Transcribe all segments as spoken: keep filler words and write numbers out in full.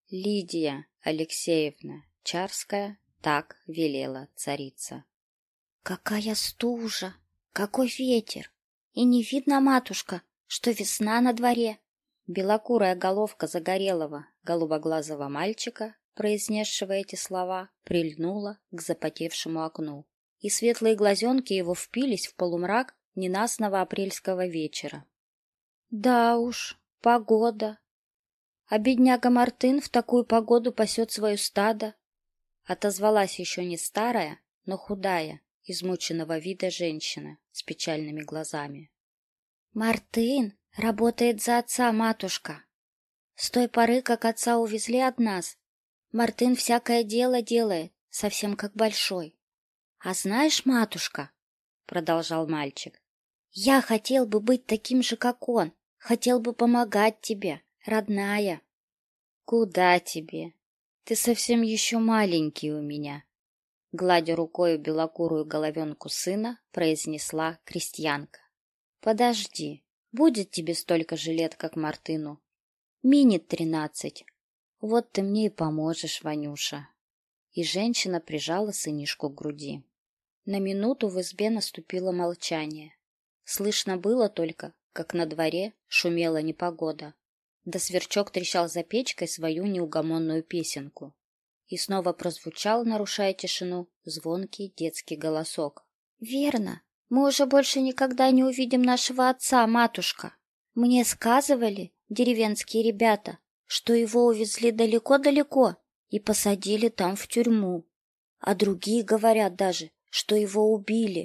Лидия Алексеевна Чарская, так велела царица. Какая стужа, какой ветер! И не видно, матушка, что весна на дворе. Белокурая головка загорелого, голубоглазого мальчика, произнесшего эти слова, прильнула к запотевшему окну, и светлые глазенки его впились в полумрак ненастного апрельского вечера. Да уж, погода. А бедняга Мартын в такую погоду пасет свое стадо. Отозвалась еще не старая, но худая, измученного вида женщина с печальными глазами. Мартын работает за отца, матушка. С той поры, как отца увезли от нас, Мартын всякое дело делает, совсем как большой. А знаешь, матушка, — продолжал мальчик, — я хотел бы быть таким же, как он, хотел бы помогать тебе, родная. Куда тебе? Ты совсем еще маленький у меня. Гладя рукою белокурую головенку сына, произнесла крестьянка. Подожди, будет тебе столько же лет, как Мартыну. Минет тринадцать. Вот ты мне и поможешь, Ванюша. И женщина прижала сынишку к груди. На минуту в избе наступило молчание. Слышно было только, как на дворе шумела непогода, да сверчок трещал за печкой свою неугомонную песенку. И снова прозвучал, нарушая тишину, звонкий детский голосок. — Верно, мы уже больше никогда не увидим нашего отца, матушка. Мне сказывали деревенские ребята, что его увезли далеко-далеко и посадили там в тюрьму. А другие говорят даже, что его убили.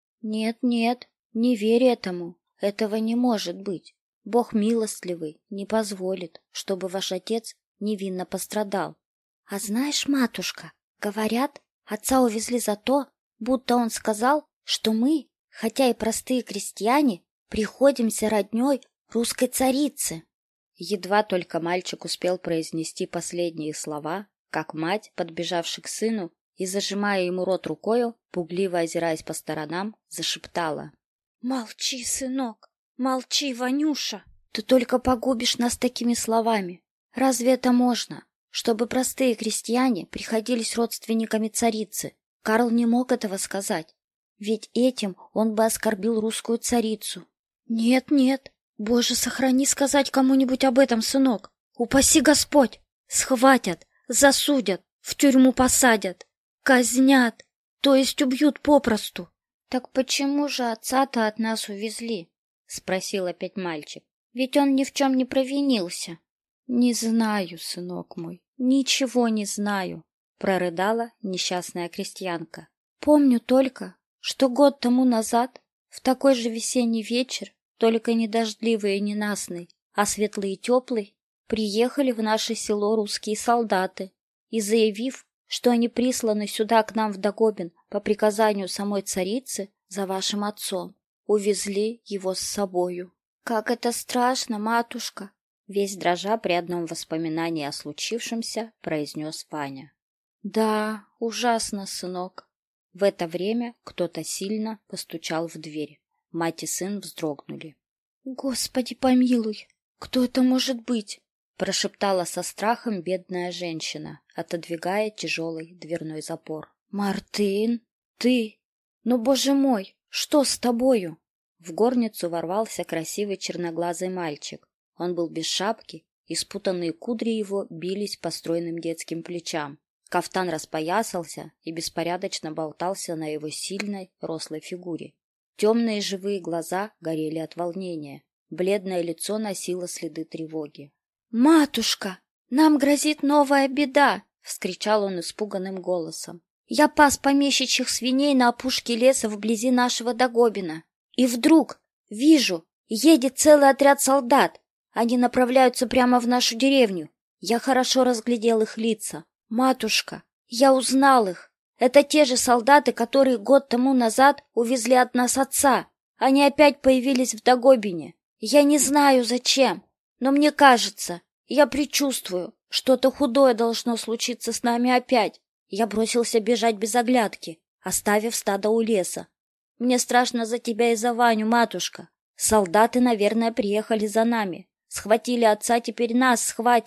Нет-нет, не верь этому, этого не может быть. Бог милостливый не позволит, чтобы ваш отец невинно пострадал. А знаешь, матушка, говорят, отца увезли за то, будто он сказал, что мы, хотя и простые крестьяне, приходимся роднёй русской царицы. Едва только мальчик успел произнести последние слова, как мать, подбежавши к сыну и зажимая ему рот рукою, пугливо озираясь по сторонам, зашептала. — Молчи, сынок, молчи, Ванюша, ты только погубишь нас такими словами. Разве это можно? Чтобы простые крестьяне приходились родственниками царицы. Карл не мог этого сказать, ведь этим он бы оскорбил русскую царицу. Нет, нет, Боже, сохрани сказать кому-нибудь об этом, сынок. Упаси Господь! Схватят, засудят, в тюрьму посадят, казнят, то есть убьют попросту. — Так почему же отца-то от нас увезли? — спросил опять мальчик. — Ведь он ни в чем не провинился. — Не знаю, сынок мой. «Ничего не знаю», — прорыдала несчастная крестьянка. «Помню только, что год тому назад, в такой же весенний вечер, только не дождливый и ненастный, а светлый и теплый, приехали в наше село русские солдаты и, заявив, что они присланы сюда к нам в Дагобин по приказанию самой царицы за вашим отцом, увезли его с собою. Как это страшно, матушка!» Весь дрожа при одном воспоминании о случившемся, произнес Ваня. — Да, ужасно, сынок. В это время кто-то сильно постучал в дверь. Мать и сын вздрогнули. — Господи помилуй, кто это может быть? — прошептала со страхом бедная женщина, отодвигая тяжелый дверной запор. — Мартын, ты? Ну, боже мой, что с тобою? В горницу ворвался красивый черноглазый мальчик. Он был без шапки, и спутанные кудри его бились по стройным детским плечам. Кафтан распоясался и беспорядочно болтался на его сильной, рослой фигуре. Темные живые глаза горели от волнения. Бледное лицо носило следы тревоги. — Матушка, нам грозит новая беда! — вскричал он испуганным голосом. — Я пас помещичьих свиней на опушке леса вблизи нашего Дагобина. И вдруг, вижу, едет целый отряд солдат. Они направляются прямо в нашу деревню. Я хорошо разглядел их лица. Матушка, я узнал их. Это те же солдаты, которые год тому назад увезли от нас отца. Они опять появились в Дагобине. Я не знаю, зачем, но мне кажется, я предчувствую, что-то худое должно случиться с нами опять. Я бросился бежать без оглядки, оставив стадо у леса. Мне страшно за тебя и за Ваню, матушка. Солдаты, наверное, приехали за нами. Схватили отца, теперь нас схватят.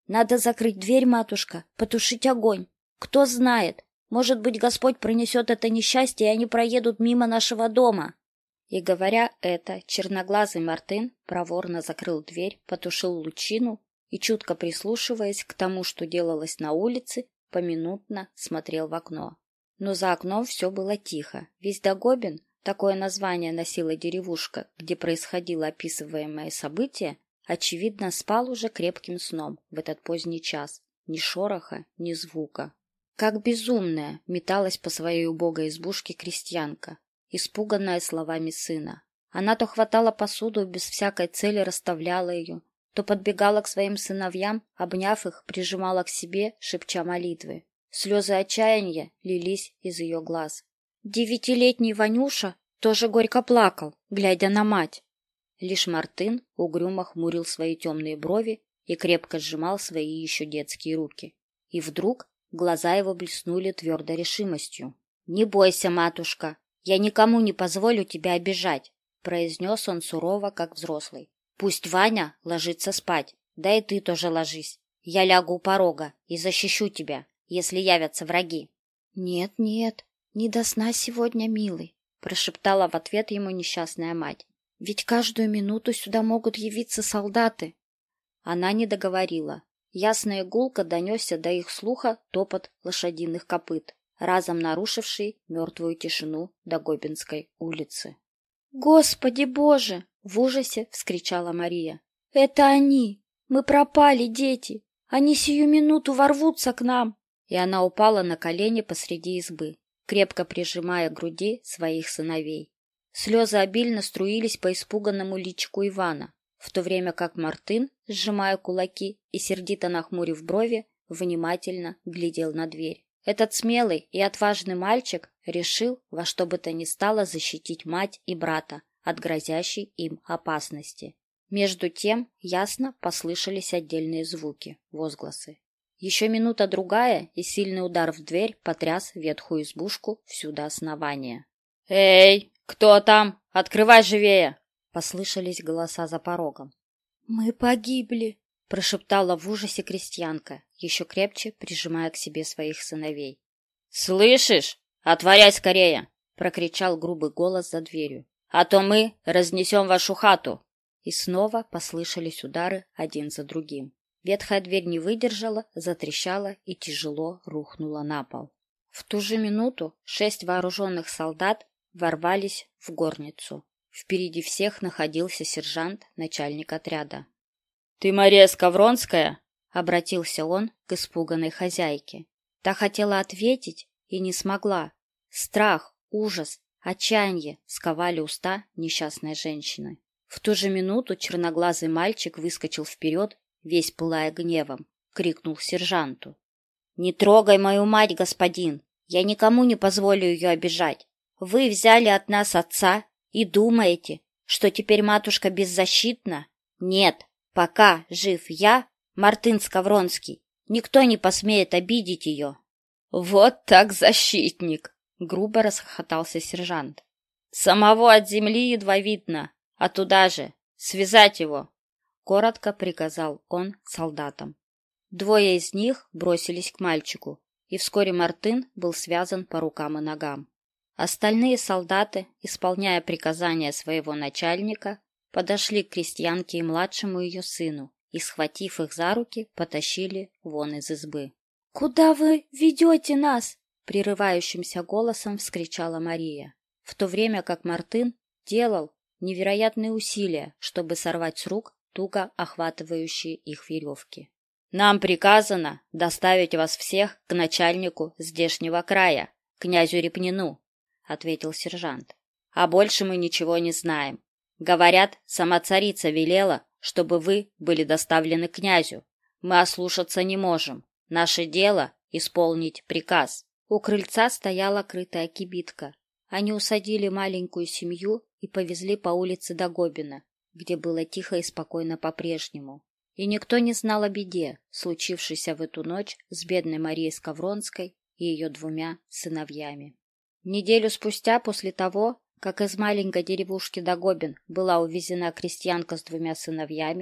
Надо закрыть дверь, матушка, потушить огонь. Кто знает, может быть, Господь принесет это несчастье, и они проедут мимо нашего дома. И говоря это, черноглазый Мартын проворно закрыл дверь, потушил лучину и, чутко прислушиваясь к тому, что делалось на улице, поминутно смотрел в окно. Но за окном все было тихо. Весь Дагобин, такое название носила деревушка, где происходило описываемое событие, очевидно, спал уже крепким сном в этот поздний час. Ни шороха, ни звука. Как безумная металась по своей убогой избушке крестьянка, испуганная словами сына. Она то хватала посуду и без всякой цели расставляла ее, то подбегала к своим сыновьям, обняв их, прижимала к себе, шепча молитвы. Слезы отчаяния лились из ее глаз. Девятилетний Ванюша тоже горько плакал, глядя на мать. Лишь Мартын угрюмо хмурил свои темные брови и крепко сжимал свои еще детские руки. И вдруг глаза его блеснули твердой решимостью. «Не бойся, матушка, я никому не позволю тебя обижать», — произнес он сурово, как взрослый. «Пусть Ваня ложится спать, да и ты тоже ложись. Я лягу у порога и защищу тебя, если явятся враги». «Нет, нет, не до сна сегодня, милый», — прошептала в ответ ему несчастная мать. «Ведь каждую минуту сюда могут явиться солдаты». Она не договорила. Ясная гулко донесся до их слуха топот лошадиных копыт, разом нарушивший мертвую тишину Дагобинской улицы. «Господи Боже!» — в ужасе вскричала Мария. «Это они! Мы пропали, дети! Они сию минуту ворвутся к нам!» И она упала на колени посреди избы, крепко прижимая к груди своих сыновей. Слезы обильно струились по испуганному личику Ивана, в то время как Мартын, сжимая кулаки и сердито нахмурив брови, внимательно глядел на дверь. Этот смелый и отважный мальчик решил во что бы то ни стало защитить мать и брата от грозящей им опасности. Между тем ясно послышались отдельные звуки, возгласы. Еще минута-другая, и сильный удар в дверь потряс ветхую избушку всю до основания. «Эй, кто там? Открывай живее!» Послышались голоса за порогом. «Мы погибли!» — прошептала в ужасе крестьянка, еще крепче прижимая к себе своих сыновей. «Слышишь? Отворяй скорее!» — прокричал грубый голос за дверью. «А то мы разнесем вашу хату!» И снова послышались удары один за другим. Ветхая дверь не выдержала, затрещала и тяжело рухнула на пол. В ту же минуту шесть вооруженных солдат ворвались в горницу. Впереди всех находился сержант, начальник отряда. «Ты Мария Скавронская?» — обратился он к испуганной хозяйке. Та хотела ответить и не смогла. Страх, ужас, отчаяние сковали уста несчастной женщины. В ту же минуту черноглазый мальчик выскочил вперед, весь пылая гневом, крикнул сержанту. «Не трогай мою мать, господин! Я никому не позволю ее обижать! Вы взяли от нас отца и думаете, что теперь матушка беззащитна? Нет, пока жив я, Мартын Скавронский, никто не посмеет обидеть ее!» «Вот так защитник!» — грубо расхохотался сержант. «Самого от земли едва видно, а туда же, связать его!» — коротко приказал он солдатам. Двое из них бросились к мальчику, и вскоре Мартын был связан по рукам и ногам. Остальные солдаты, исполняя приказания своего начальника, подошли к крестьянке и младшему ее сыну и, схватив их за руки, потащили вон из избы. «Куда вы ведете нас?» — прерывающимся голосом вскричала Мария, в то время как Мартын делал невероятные усилия, чтобы сорвать с рук туго охватывающие их веревки. «Нам приказано доставить вас всех к начальнику здешнего края, князю Репнину», — ответил сержант. «А больше мы ничего не знаем. Говорят, сама царица велела, чтобы вы были доставлены к князю. Мы ослушаться не можем. Наше дело — исполнить приказ». У крыльца стояла крытая кибитка. Они усадили маленькую семью и повезли по улице Дагобина, где было тихо и спокойно по-прежнему. И никто не знал о беде, случившейся в эту ночь с бедной Марией Скавронской и ее двумя сыновьями. Неделю спустя, после того, как из маленькой деревушки Дагобин была увезена крестьянка с двумя сыновьями,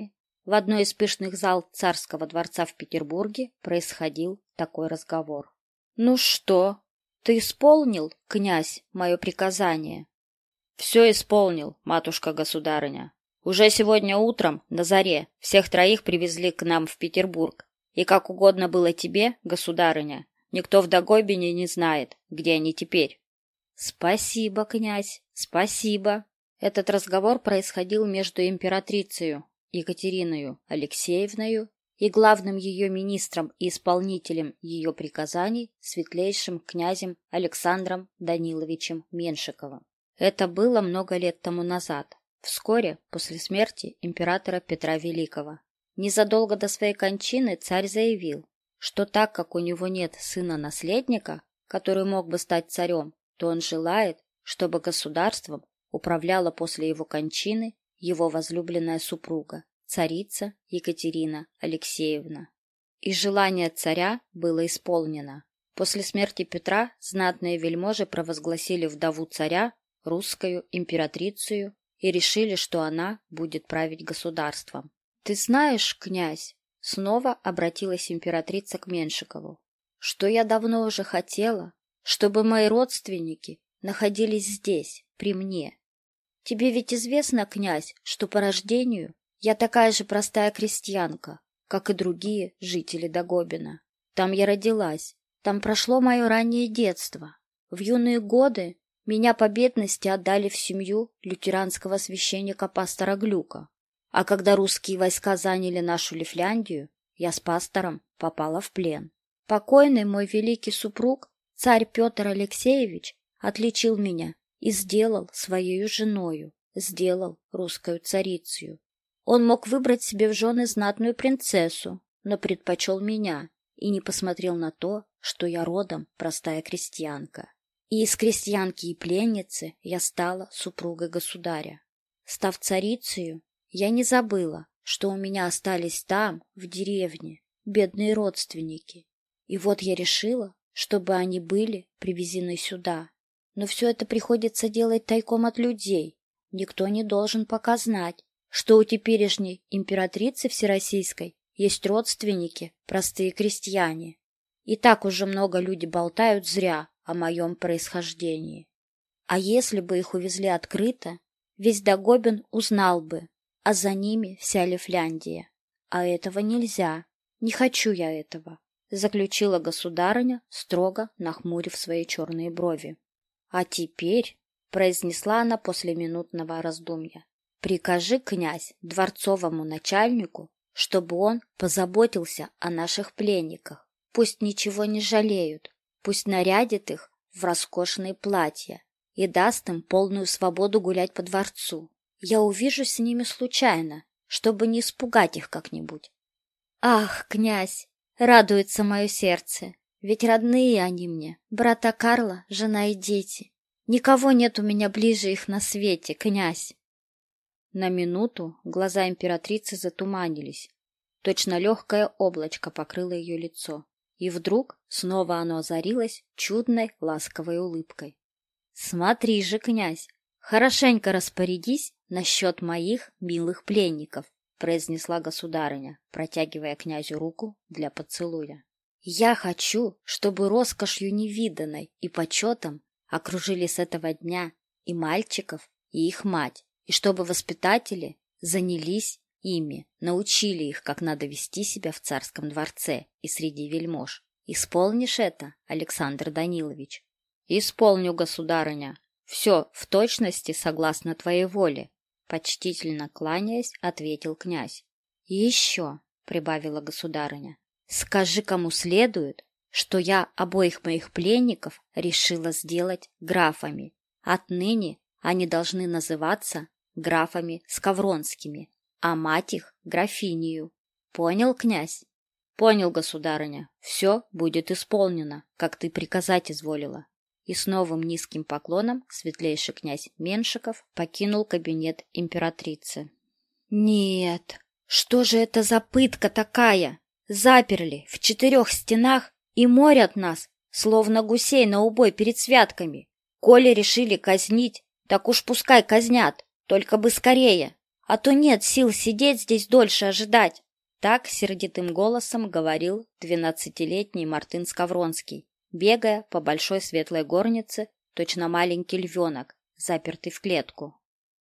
В одной из пышных зал царского дворца в Петербурге происходил такой разговор. «Ну что, ты исполнил, князь, мое приказание?» «Все исполнил, матушка-государыня. Уже сегодня утром, на заре, всех троих привезли к нам в Петербург. И как угодно было тебе, государыня, никто в Дагобине не знает, где они теперь». «Спасибо, князь, спасибо». Этот разговор происходил между императрицей Екатериной Алексеевной и главным ее министром и исполнителем ее приказаний светлейшим князем Александром Даниловичем Меншиковым. Это было много лет тому назад, вскоре после смерти императора Петра Великого. Незадолго до своей кончины царь заявил, что так как у него нет сына-наследника, который мог бы стать царем, то он желает, чтобы государством управляла после его кончины его возлюбленная супруга, царица Екатерина Алексеевна. И желание царя было исполнено. После смерти Петра знатные вельможи провозгласили вдову царя русскую императрицей и решили, что она будет править государством. «Ты знаешь, князь, — снова обратилась императрица к Меншикову, — что я давно уже хотела, чтобы мои родственники находились здесь, при мне. Тебе ведь известно, князь, что по рождению я такая же простая крестьянка, как и другие жители Дагобина. Там я родилась, там прошло мое раннее детство. В юные годы меня по бедности отдали в семью лютеранского священника пастора Глюка. А когда русские войска заняли нашу Лифляндию, я с пастором попала в плен. Покойный мой великий супруг, царь Петр Алексеевич, отличил меня и сделал своею женою, сделал русскую царицею. Он мог выбрать себе в жены знатную принцессу, но предпочел меня и не посмотрел на то, что я родом простая крестьянка. И из крестьянки и пленницы я стала супругой государя. Став царицею, я не забыла, что у меня остались там, в деревне, бедные родственники. И вот я решила, чтобы они были привезены сюда. Но все это приходится делать тайком от людей. Никто не должен пока знать, что у теперешней императрицы всероссийской есть родственники, простые крестьяне. И так уже много людей болтают зря о моем происхождении. А если бы их увезли открыто, весь Дагобин узнал бы, а за ними вся Лифляндия. А этого нельзя. Не хочу я этого, — заключила государыня, строго нахмурив свои черные брови. А теперь, — произнесла она после минутного раздумья, — прикажи, князь, дворцовому начальнику, чтобы он позаботился о наших пленниках. Пусть ничего не жалеют, пусть нарядит их в роскошные платья и даст им полную свободу гулять по дворцу. Я увижусь с ними случайно, чтобы не испугать их как-нибудь. Ах, князь, радуется мое сердце, ведь родные они мне, брата Карла, жена и дети. Никого нет у меня ближе их на свете, князь. На минуту глаза императрицы затуманились. Точно легкое облачко покрыло ее лицо. И вдруг снова оно озарилось чудной ласковой улыбкой. «Смотри же, князь, хорошенько распорядись насчет моих милых пленников», произнесла государыня, протягивая князю руку для поцелуя. «Я хочу, чтобы роскошью невиданной и почетом окружили с этого дня и мальчиков, и их мать, и чтобы воспитатели занялись ими, научили их, как надо вести себя в царском дворце и среди вельмож. Исполнишь это, Александр Данилович?» «Исполню, государыня. Все в точности согласно твоей воле», — почтительно кланяясь, ответил князь. «И еще», — прибавила государыня, — «скажи, кому следует, что я обоих моих пленников решила сделать графами. Отныне они должны называться графами Скавронскими, а мать их — графинею. Понял, князь?» «Понял, государыня. Все будет исполнено, как ты приказать изволила». И с новым низким поклоном светлейший князь Меншиков покинул кабинет императрицы. «Нет, что же это за пытка такая? Заперли в четырех стенах и морят нас, словно гусей на убой перед святками. Коли решили казнить, так уж пускай казнят, только бы скорее. а то нет сил сидеть здесь дольше ожидать. Так сердитым голосом говорил двенадцатилетний Мартын Скавронский, бегая по большой светлой горнице, точно маленький львенок, запертый в клетку.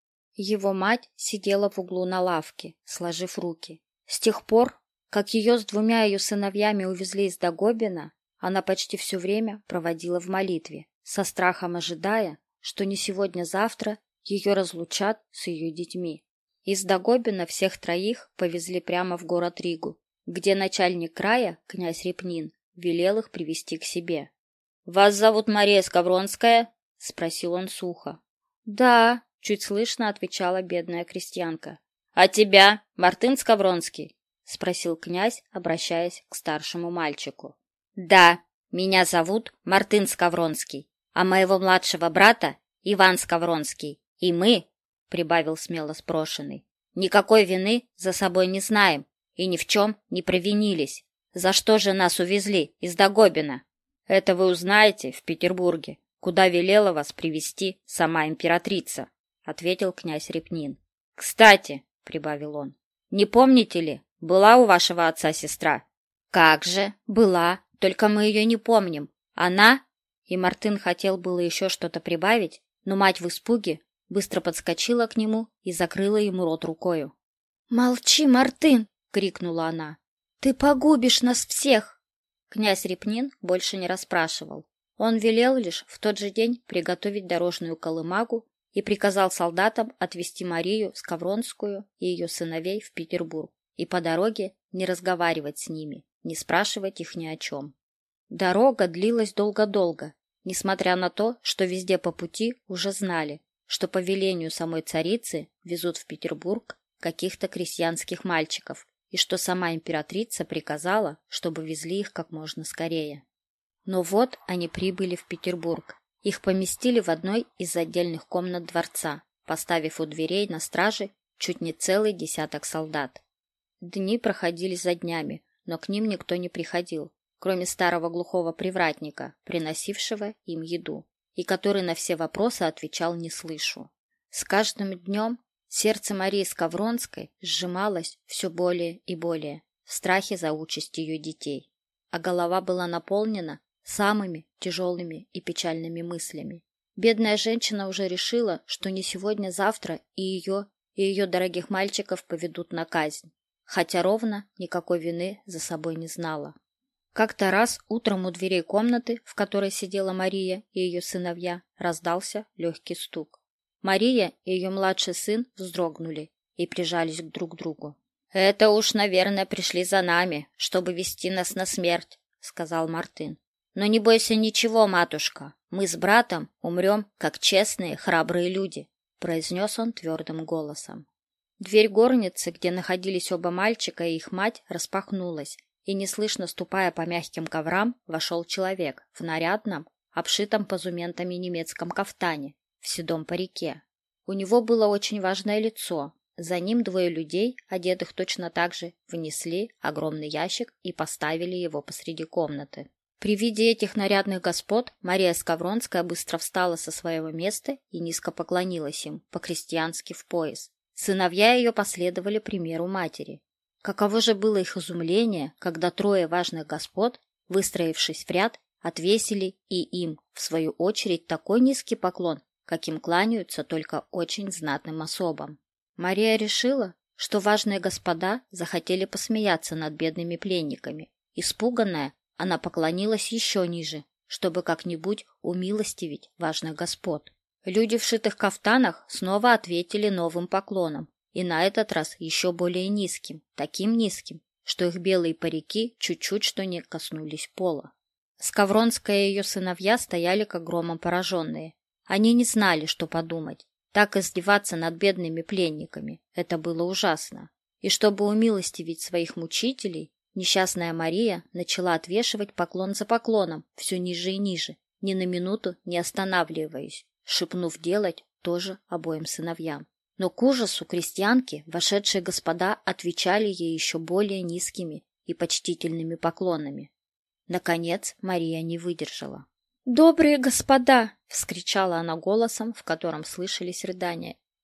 Его мать сидела в углу на лавке, сложив руки. С тех пор, как ее с двумя ее сыновьями увезли из Дагобина, она почти все время проводила в молитве, со страхом ожидая, что не сегодня-завтра ее разлучат с ее детьми. Из Дагобина всех троих повезли прямо в город Ригу, где начальник края, князь Репнин, велел их привести к себе. — Вас зовут Мария Скавронская? — спросил он сухо. — Да, — чуть слышно отвечала бедная крестьянка. — А тебя, Мартын Скавронский? — спросил князь, обращаясь к старшему мальчику. — Да, меня зовут Мартын Скавронский, а моего младшего брата Иван Скавронский. И мы, — прибавил смело спрошенный, — никакой вины за собой не знаем и ни в чем не провинились. За что же нас увезли из Дагобина? Это вы узнаете в Петербурге, куда велела вас привести сама императрица, — ответил князь Репнин. — Кстати, — прибавил он, — не помните ли, была у вашего отца сестра? — Как же, была, только мы ее не помним. Она... И Мартын хотел было еще что-то прибавить, но мать в испуге быстро подскочила к нему и закрыла ему рот рукою. — Молчи, Мартын! — крикнула она. — Ты погубишь нас всех! Князь Репнин больше не расспрашивал. Он велел лишь в тот же день приготовить дорожную колымагу и приказал солдатам отвезти Марию Скавронскую и ее сыновей в Петербург и по дороге не разговаривать с ними, не спрашивать их ни о чем. Дорога длилась долго-долго, несмотря на то, что везде по пути уже знали, что по велению самой царицы везут в Петербург каких-то крестьянских мальчиков, и что сама императрица приказала, чтобы везли их как можно скорее. Но вот они прибыли в Петербург. Их поместили в одной из отдельных комнат дворца, поставив у дверей на страже чуть не целый десяток солдат. Дни проходили за днями, но к ним никто не приходил, кроме старого глухого привратника, приносившего им еду, и который на все вопросы отвечал «не слышу». С каждым днем сердце Марии Скавронской сжималось все более и более в страхе за участь ее детей, а голова была наполнена самыми тяжелыми и печальными мыслями. Бедная женщина уже решила, что не сегодня-завтра и ее, и ее дорогих мальчиков поведут на казнь, хотя ровно никакой вины за собой не знала. Как-то раз утром у дверей комнаты, в которой сидела Мария и ее сыновья, раздался легкий стук. Мария и ее младший сын вздрогнули и прижались друг к другу. — Это уж, наверное, пришли за нами, чтобы вести нас на смерть, — сказал Мартын. — Но не бойся ничего, матушка, мы с братом умрем, как честные, храбрые люди, — произнес он твердым голосом. Дверь горницы, где находились оба мальчика и их мать, распахнулась, и, неслышно ступая по мягким коврам, вошел человек в нарядном, обшитом позументами немецком кафтане, в седом парике. У него было очень важное лицо. За ним двое людей, одетых точно так же, внесли огромный ящик и поставили его посреди комнаты. При виде этих нарядных господ Мария Скавронская быстро встала со своего места и низко поклонилась им, по-крестьянски в пояс. Сыновья ее последовали примеру матери. Каково же было их изумление, когда трое важных господ, выстроившись в ряд, отвесили и им, в свою очередь, такой низкий поклон, каким кланяются только очень знатным особам. Мария решила, что важные господа захотели посмеяться над бедными пленниками. Испуганная, она поклонилась еще ниже, чтобы как-нибудь умилостивить важных господ. Люди в шитых кафтанах снова ответили новым поклоном, и на этот раз еще более низким, таким низким, что их белые парики чуть-чуть что не коснулись пола. Скавронская и ее сыновья стояли как громом пораженные. Они не знали, что подумать. Так издеваться над бедными пленниками — это было ужасно. И чтобы умилостивить своих мучителей, несчастная Мария начала отвешивать поклон за поклоном, все ниже и ниже, ни на минуту не останавливаясь, шепнув делать тоже обоим сыновьям. Но к ужасу крестьянки вошедшие господа отвечали ей еще более низкими и почтительными поклонами. Наконец Мария не выдержала. — Добрые господа! — вскричала она голосом, в котором слышались рыдания. —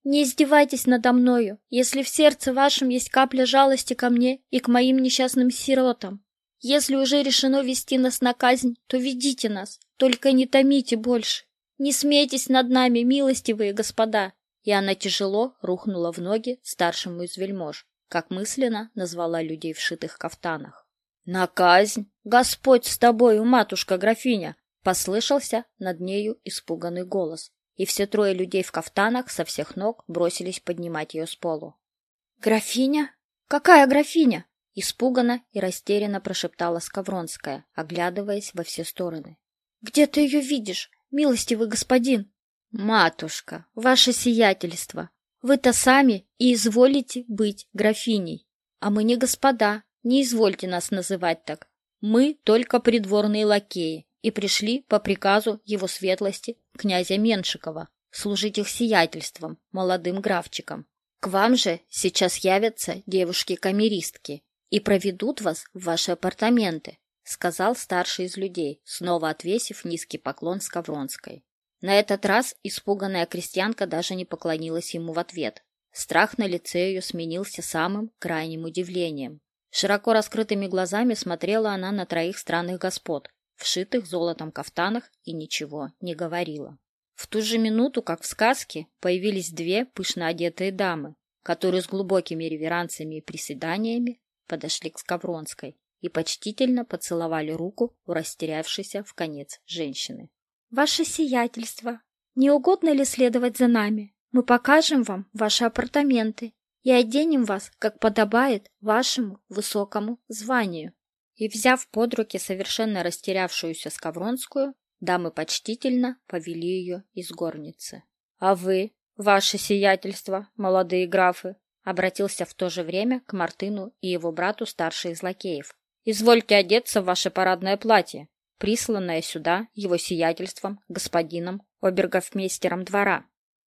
Не издевайтесь надо мною, если в сердце вашем есть капля жалости ко мне и к моим несчастным сиротам. Если уже решено вести нас на казнь, то ведите нас, только не томите больше. Не смейтесь над нами, милостивые господа!» И она тяжело рухнула в ноги старшему из вельмож, как мысленно назвала людей в шитых кафтанах. «На казнь! Господь с тобою, матушка-графиня!» Послышался над нею испуганный голос, и все трое людей в кафтанах со всех ног бросились поднимать ее с полу. «Графиня? Какая графиня?» Испуганно и растерянно прошептала Скавронская, оглядываясь во все стороны. «Где ты ее видишь, милостивый господин?» «Матушка, ваше сиятельство, вы-то сами и изволите быть графиней, а мы не господа, не извольте нас называть так. Мы только придворные лакеи и пришли по приказу его светлости князя Меншикова служить их сиятельством, молодым графчикам. К вам же сейчас явятся девушки-камеристки и проведут вас в ваши апартаменты», — сказал старший из людей, снова отвесив низкий поклон Скавронской. На этот раз испуганная крестьянка даже не поклонилась ему в ответ. Страх на лице ее сменился самым крайним удивлением. Широко раскрытыми глазами смотрела она на троих странных господ, вшитых золотом кафтанах, и ничего не говорила. В ту же минуту, как в сказке, появились две пышно одетые дамы, которые с глубокими реверансами и приседаниями подошли к Скавронской и почтительно поцеловали руку у растерявшейся вконец женщины. «Ваше сиятельство, не угодно ли следовать за нами? Мы покажем вам ваши апартаменты и оденем вас, как подобает вашему высокому званию». И, взяв под руки совершенно растерявшуюся Скавронскую, дамы почтительно повели ее из горницы. «А вы, ваше сиятельство, молодые графы», обратился в то же время к Мартыну и его брату старший из лакеев. «Извольте одеться в ваше парадное платье, присланное сюда его сиятельством, господином обергофмейстером двора».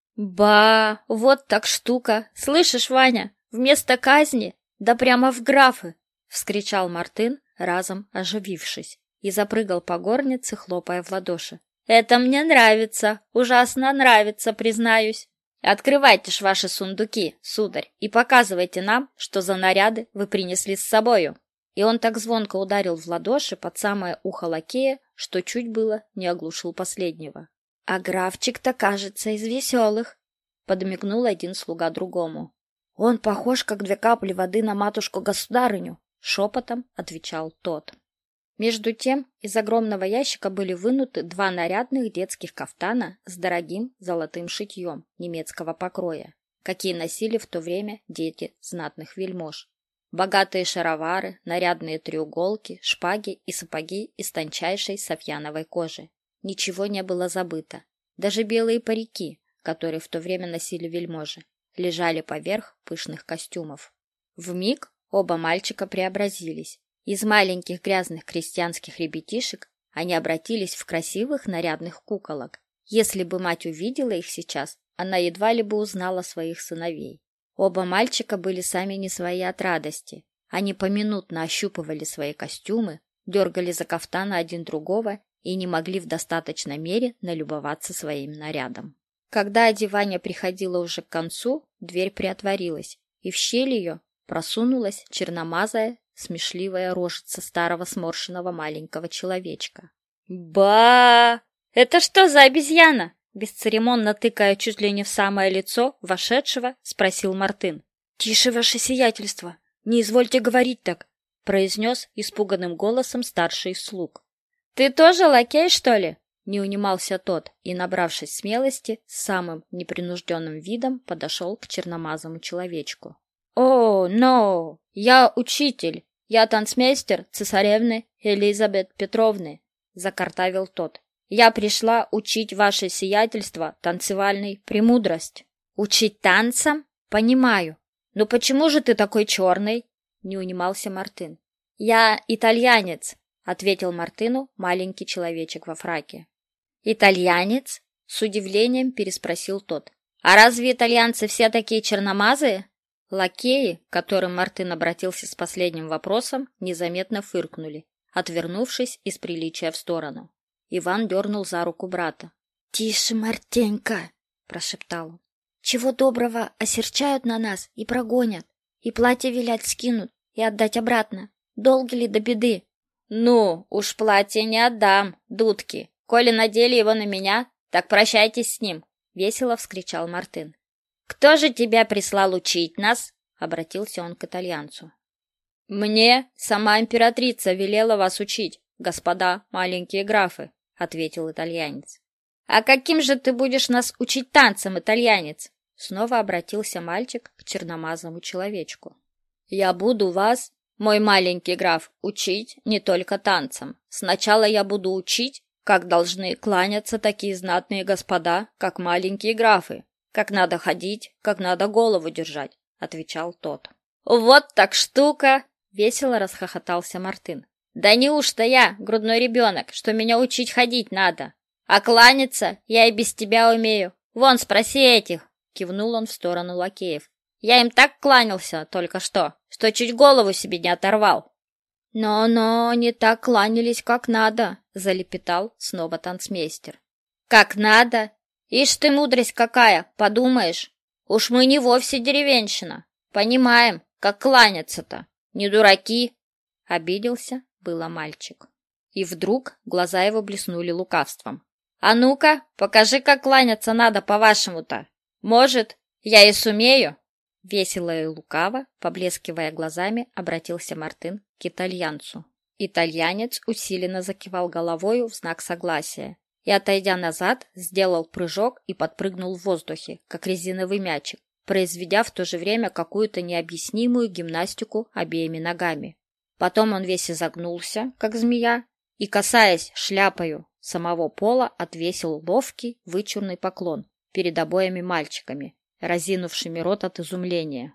«Ба, вот так штука! Слышишь, Ваня, вместо казни, да прямо в графы!» — вскричал Мартын, разом оживившись, и запрыгал по горнице, хлопая в ладоши. «Это мне нравится, ужасно нравится, признаюсь. Открывайте ж ваши сундуки, сударь, и показывайте нам, что за наряды вы принесли с собою». И он так звонко ударил в ладоши под самое ухо лакея, что чуть было не оглушил последнего. «А графчик-то, кажется, из веселых», — подмигнул один слуга другому. «Он похож, как две капли воды на матушку-государыню», — шепотом отвечал тот. Между тем из огромного ящика были вынуты два нарядных детских кафтана с дорогим золотым шитьем немецкого покроя, какие носили в то время дети знатных вельмож. Богатые шаровары, нарядные треуголки, шпаги и сапоги из тончайшей софьяновой кожи. Ничего не было забыто. Даже белые парики, которые в то время носили вельможи, лежали поверх пышных костюмов. Вмиг оба мальчика преобразились. Из маленьких грязных крестьянских ребятишек они обратились в красивых нарядных куколок. Если бы мать увидела их сейчас, она едва ли бы узнала своих сыновей. Оба мальчика были сами не свои от радости. Они поминутно ощупывали свои костюмы, дергали за кафтаны один другого и не могли в достаточной мере налюбоваться своим нарядом. Когда одевание приходило уже к концу, дверь приотворилась, и в щель ее просунулась черномазая, смешливая рожица старого сморщенного маленького человечка. «Ба! Это что за обезьяна?» Бесцеремонно тыкая чуть ли не в самое лицо вошедшего, спросил Мартын. «Тише, ваше сиятельство! Не извольте говорить так!» произнес испуганным голосом старший из слуг. «Ты тоже лакей, что ли?» Не унимался тот и, набравшись смелости, с самым непринужденным видом подошел к черномазому человечку. «О, но! Я учитель! Я танцмейстер цесаревны Елизабет Петровны!» — закартавил тот. «Я пришла учить ваше сиятельство танцевальной премудрости». «Учить танцам? Понимаю. Но почему же ты такой черный?» — не унимался Мартын. «Я итальянец», — ответил Мартыну маленький человечек во фраке. «Итальянец?» — с удивлением переспросил тот. «А разве итальянцы все такие черномазые?» Лакеи, к которым Мартын обратился с последним вопросом, незаметно фыркнули, отвернувшись из приличия в сторону. Иван дернул за руку брата. «Тише, Мартенька!» — прошептал он. Чего доброго, осерчают на нас и прогонят, и платье велят скинут и отдать обратно. Долго ли до беды? Ну, уж платье не отдам, дудки. Коли надели его на меня, так прощайтесь с ним, — весело вскричал Мартын. Кто же тебя прислал учить нас? — обратился он к итальянцу. Мне сама императрица велела вас учить, господа маленькие графы, — ответил итальянец. А каким же ты будешь нас учить танцам, итальянец? Снова обратился мальчик к черномазому человечку. Я буду вас, мой маленький граф, учить не только танцам. Сначала я буду учить, как должны кланяться такие знатные господа, как маленькие графы, как надо ходить, как надо голову держать, — отвечал тот. Вот так штука! — весело расхохотался Мартын. Да неужто я, грудной ребенок, что меня учить ходить надо? А кланяться я и без тебя умею. Вон, спроси этих, — кивнул он в сторону лакеев. Я им так кланялся только что, что чуть голову себе не оторвал. «Но-но, не так кланялись, как надо», — залепетал снова танцмейстер. «Как надо? Ишь ты, мудрость какая, подумаешь. Уж мы не вовсе деревенщина. Понимаем, как кланяться-то. Не дураки!» — обиделся было мальчик. И вдруг глаза его блеснули лукавством. «А ну-ка, покажи, как кланяться надо по-вашему-то. Может, я и сумею?» Весело и лукаво, поблескивая глазами, обратился Мартын к итальянцу. Итальянец усиленно закивал головою в знак согласия и, отойдя назад, сделал прыжок и подпрыгнул в воздухе, как резиновый мячик, произведя в то же время какую-то необъяснимую гимнастику обеими ногами. Потом он весь изогнулся, как змея, и, касаясь шляпою самого пола, отвесил ловкий, вычурный поклон перед обоими мальчиками, разинувшими рот от изумления.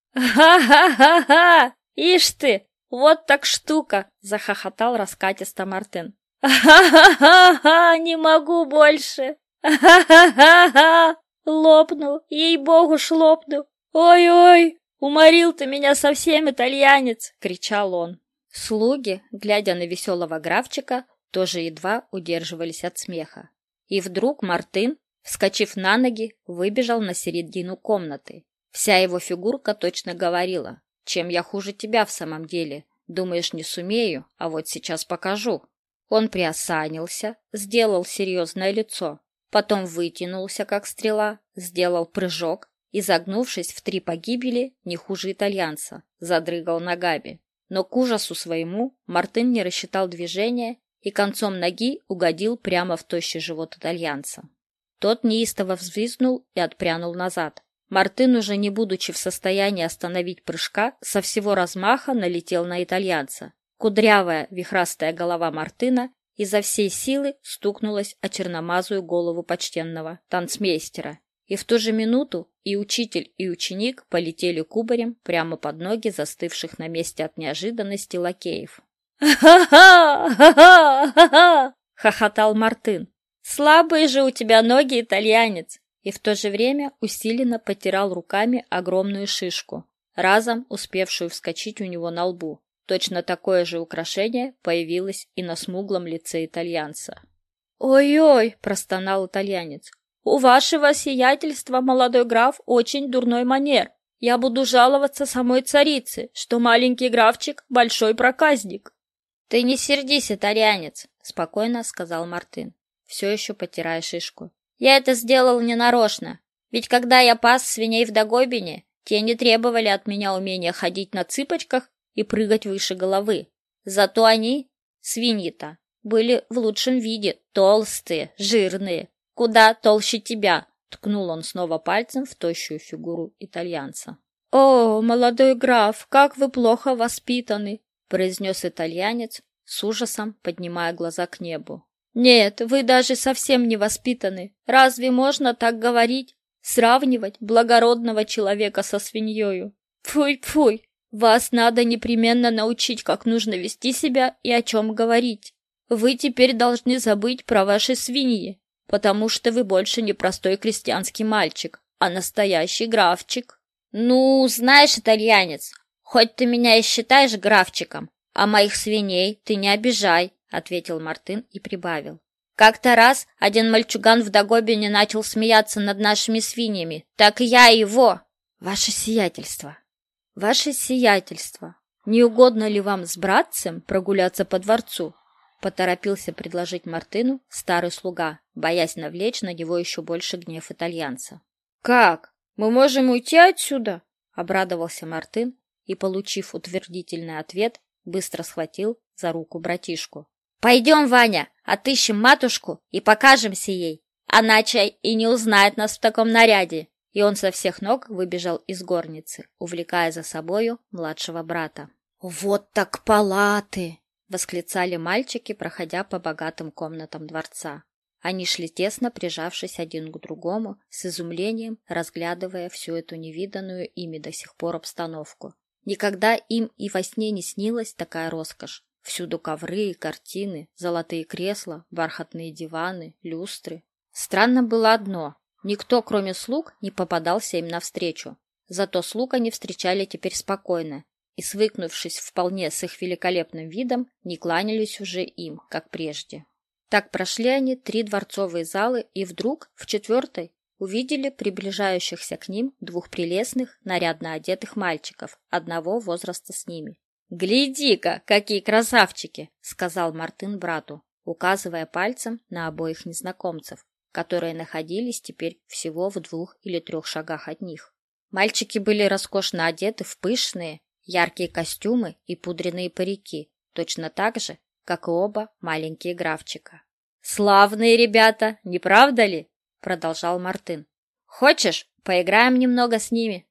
«Ха-ха-ха-ха! Ишь ты! Вот так штука!» — захохотал раскатисто Мартын. «Ха-ха-ха-ха! Не могу больше! Ха-ха-ха-ха! Лопну! Ей-богу, ж лопну! Ой-ой! Уморил ты меня совсем, итальянец!» — кричал он. Слуги, глядя на веселого графчика, тоже едва удерживались от смеха. И вдруг Мартын, вскочив на ноги, выбежал на середину комнаты. Вся его фигурка точно говорила: «Чем я хуже тебя в самом деле? Думаешь, не сумею? А вот сейчас покажу». Он приосанился, сделал серьезное лицо, потом вытянулся, как стрела, сделал прыжок и, загнувшись в три погибели, не хуже итальянца, задрыгал ногами. Но к ужасу своему Мартын не рассчитал движения и концом ноги угодил прямо в тощий живот итальянца. Тот неистово взвизгнул и отпрянул назад. Мартын, уже не будучи в состоянии остановить прыжка, со всего размаха налетел на итальянца. Кудрявая, вихрастая голова Мартына изо всей силы стукнулась о черномазую голову почтенного танцмейстера. И в ту же минуту и учитель, и ученик полетели кубарем прямо под ноги застывших на месте от неожиданности лакеев. «Ха-ха! Ха-ха! Ха-ха!» — хохотал Мартын. «Слабые же у тебя ноги, итальянец!» И в то же время усиленно потирал руками огромную шишку, разом успевшую вскочить у него на лбу. Точно такое же украшение появилось и на смуглом лице итальянца. «Ой-ой!» — простонал итальянец. «У вашего сиятельства, молодой граф, очень дурной манер. Я буду жаловаться самой царице, что маленький графчик — большой проказник». «Ты не сердись, итальянец!» — спокойно сказал Мартын, все еще потирая шишку. «Я это сделал ненарочно, ведь когда я пас свиней в Дагобине, те не требовали от меня умения ходить на цыпочках и прыгать выше головы. Зато они, свиньи-то, были в лучшем виде, толстые, жирные, куда толще тебя», — ткнул он снова пальцем в тощую фигуру итальянца. «О, молодой граф, как вы плохо воспитаны», — произнес итальянец, с ужасом поднимая глаза к небу. «Нет, вы даже совсем не воспитаны. Разве можно так говорить? Сравнивать благородного человека со свиньёю? Фуй-фуй! Вас надо непременно научить, как нужно вести себя и о чем говорить. Вы теперь должны забыть про ваши свиньи, потому что вы больше не простой крестьянский мальчик, а настоящий графчик». «Ну, знаешь, итальянец, хоть ты меня и считаешь графчиком, а моих свиней ты не обижай», — ответил Мартын и прибавил. Как-то раз один мальчуган в Дагобине начал смеяться над нашими свиньями. Так я его... Ваше сиятельство, ваше сиятельство, не угодно ли вам с братцем прогуляться по дворцу? Поторопился предложить Мартыну старый слуга, боясь навлечь на него еще больше гнев итальянца. «Как? Мы можем уйти отсюда?» — обрадовался Мартын и, получив утвердительный ответ, быстро схватил за руку братишку. «Пойдем, Ваня, отыщем матушку и покажемся ей. Она, чай, и не узнает нас в таком наряде». И он со всех ног выбежал из горницы, увлекая за собою младшего брата. «Вот так палаты!» — восклицали мальчики, проходя по богатым комнатам дворца. Они шли тесно, прижавшись один к другому, с изумлением разглядывая всю эту невиданную ими до сих пор обстановку. Никогда им и во сне не снилась такая роскошь. Всюду ковры и картины, золотые кресла, бархатные диваны, люстры. Странно было одно — никто, кроме слуг, не попадался им навстречу. Зато слуг они встречали теперь спокойно и, свыкнувшись вполне с их великолепным видом, не кланялись уже им, как прежде. Так прошли они три дворцовые залы и вдруг, в четвертой, увидели приближающихся к ним двух прелестных, нарядно одетых мальчиков, одного возраста с ними. «Гляди-ка, какие красавчики!» — сказал Мартын брату, указывая пальцем на обоих незнакомцев, которые находились теперь всего в двух или трех шагах от них. Мальчики были роскошно одеты в пышные, яркие костюмы и пудренные парики, точно так же, как и оба маленькие графчика. «Славные ребята, не правда ли?» — продолжал Мартын. «Хочешь, поиграем немного с ними?»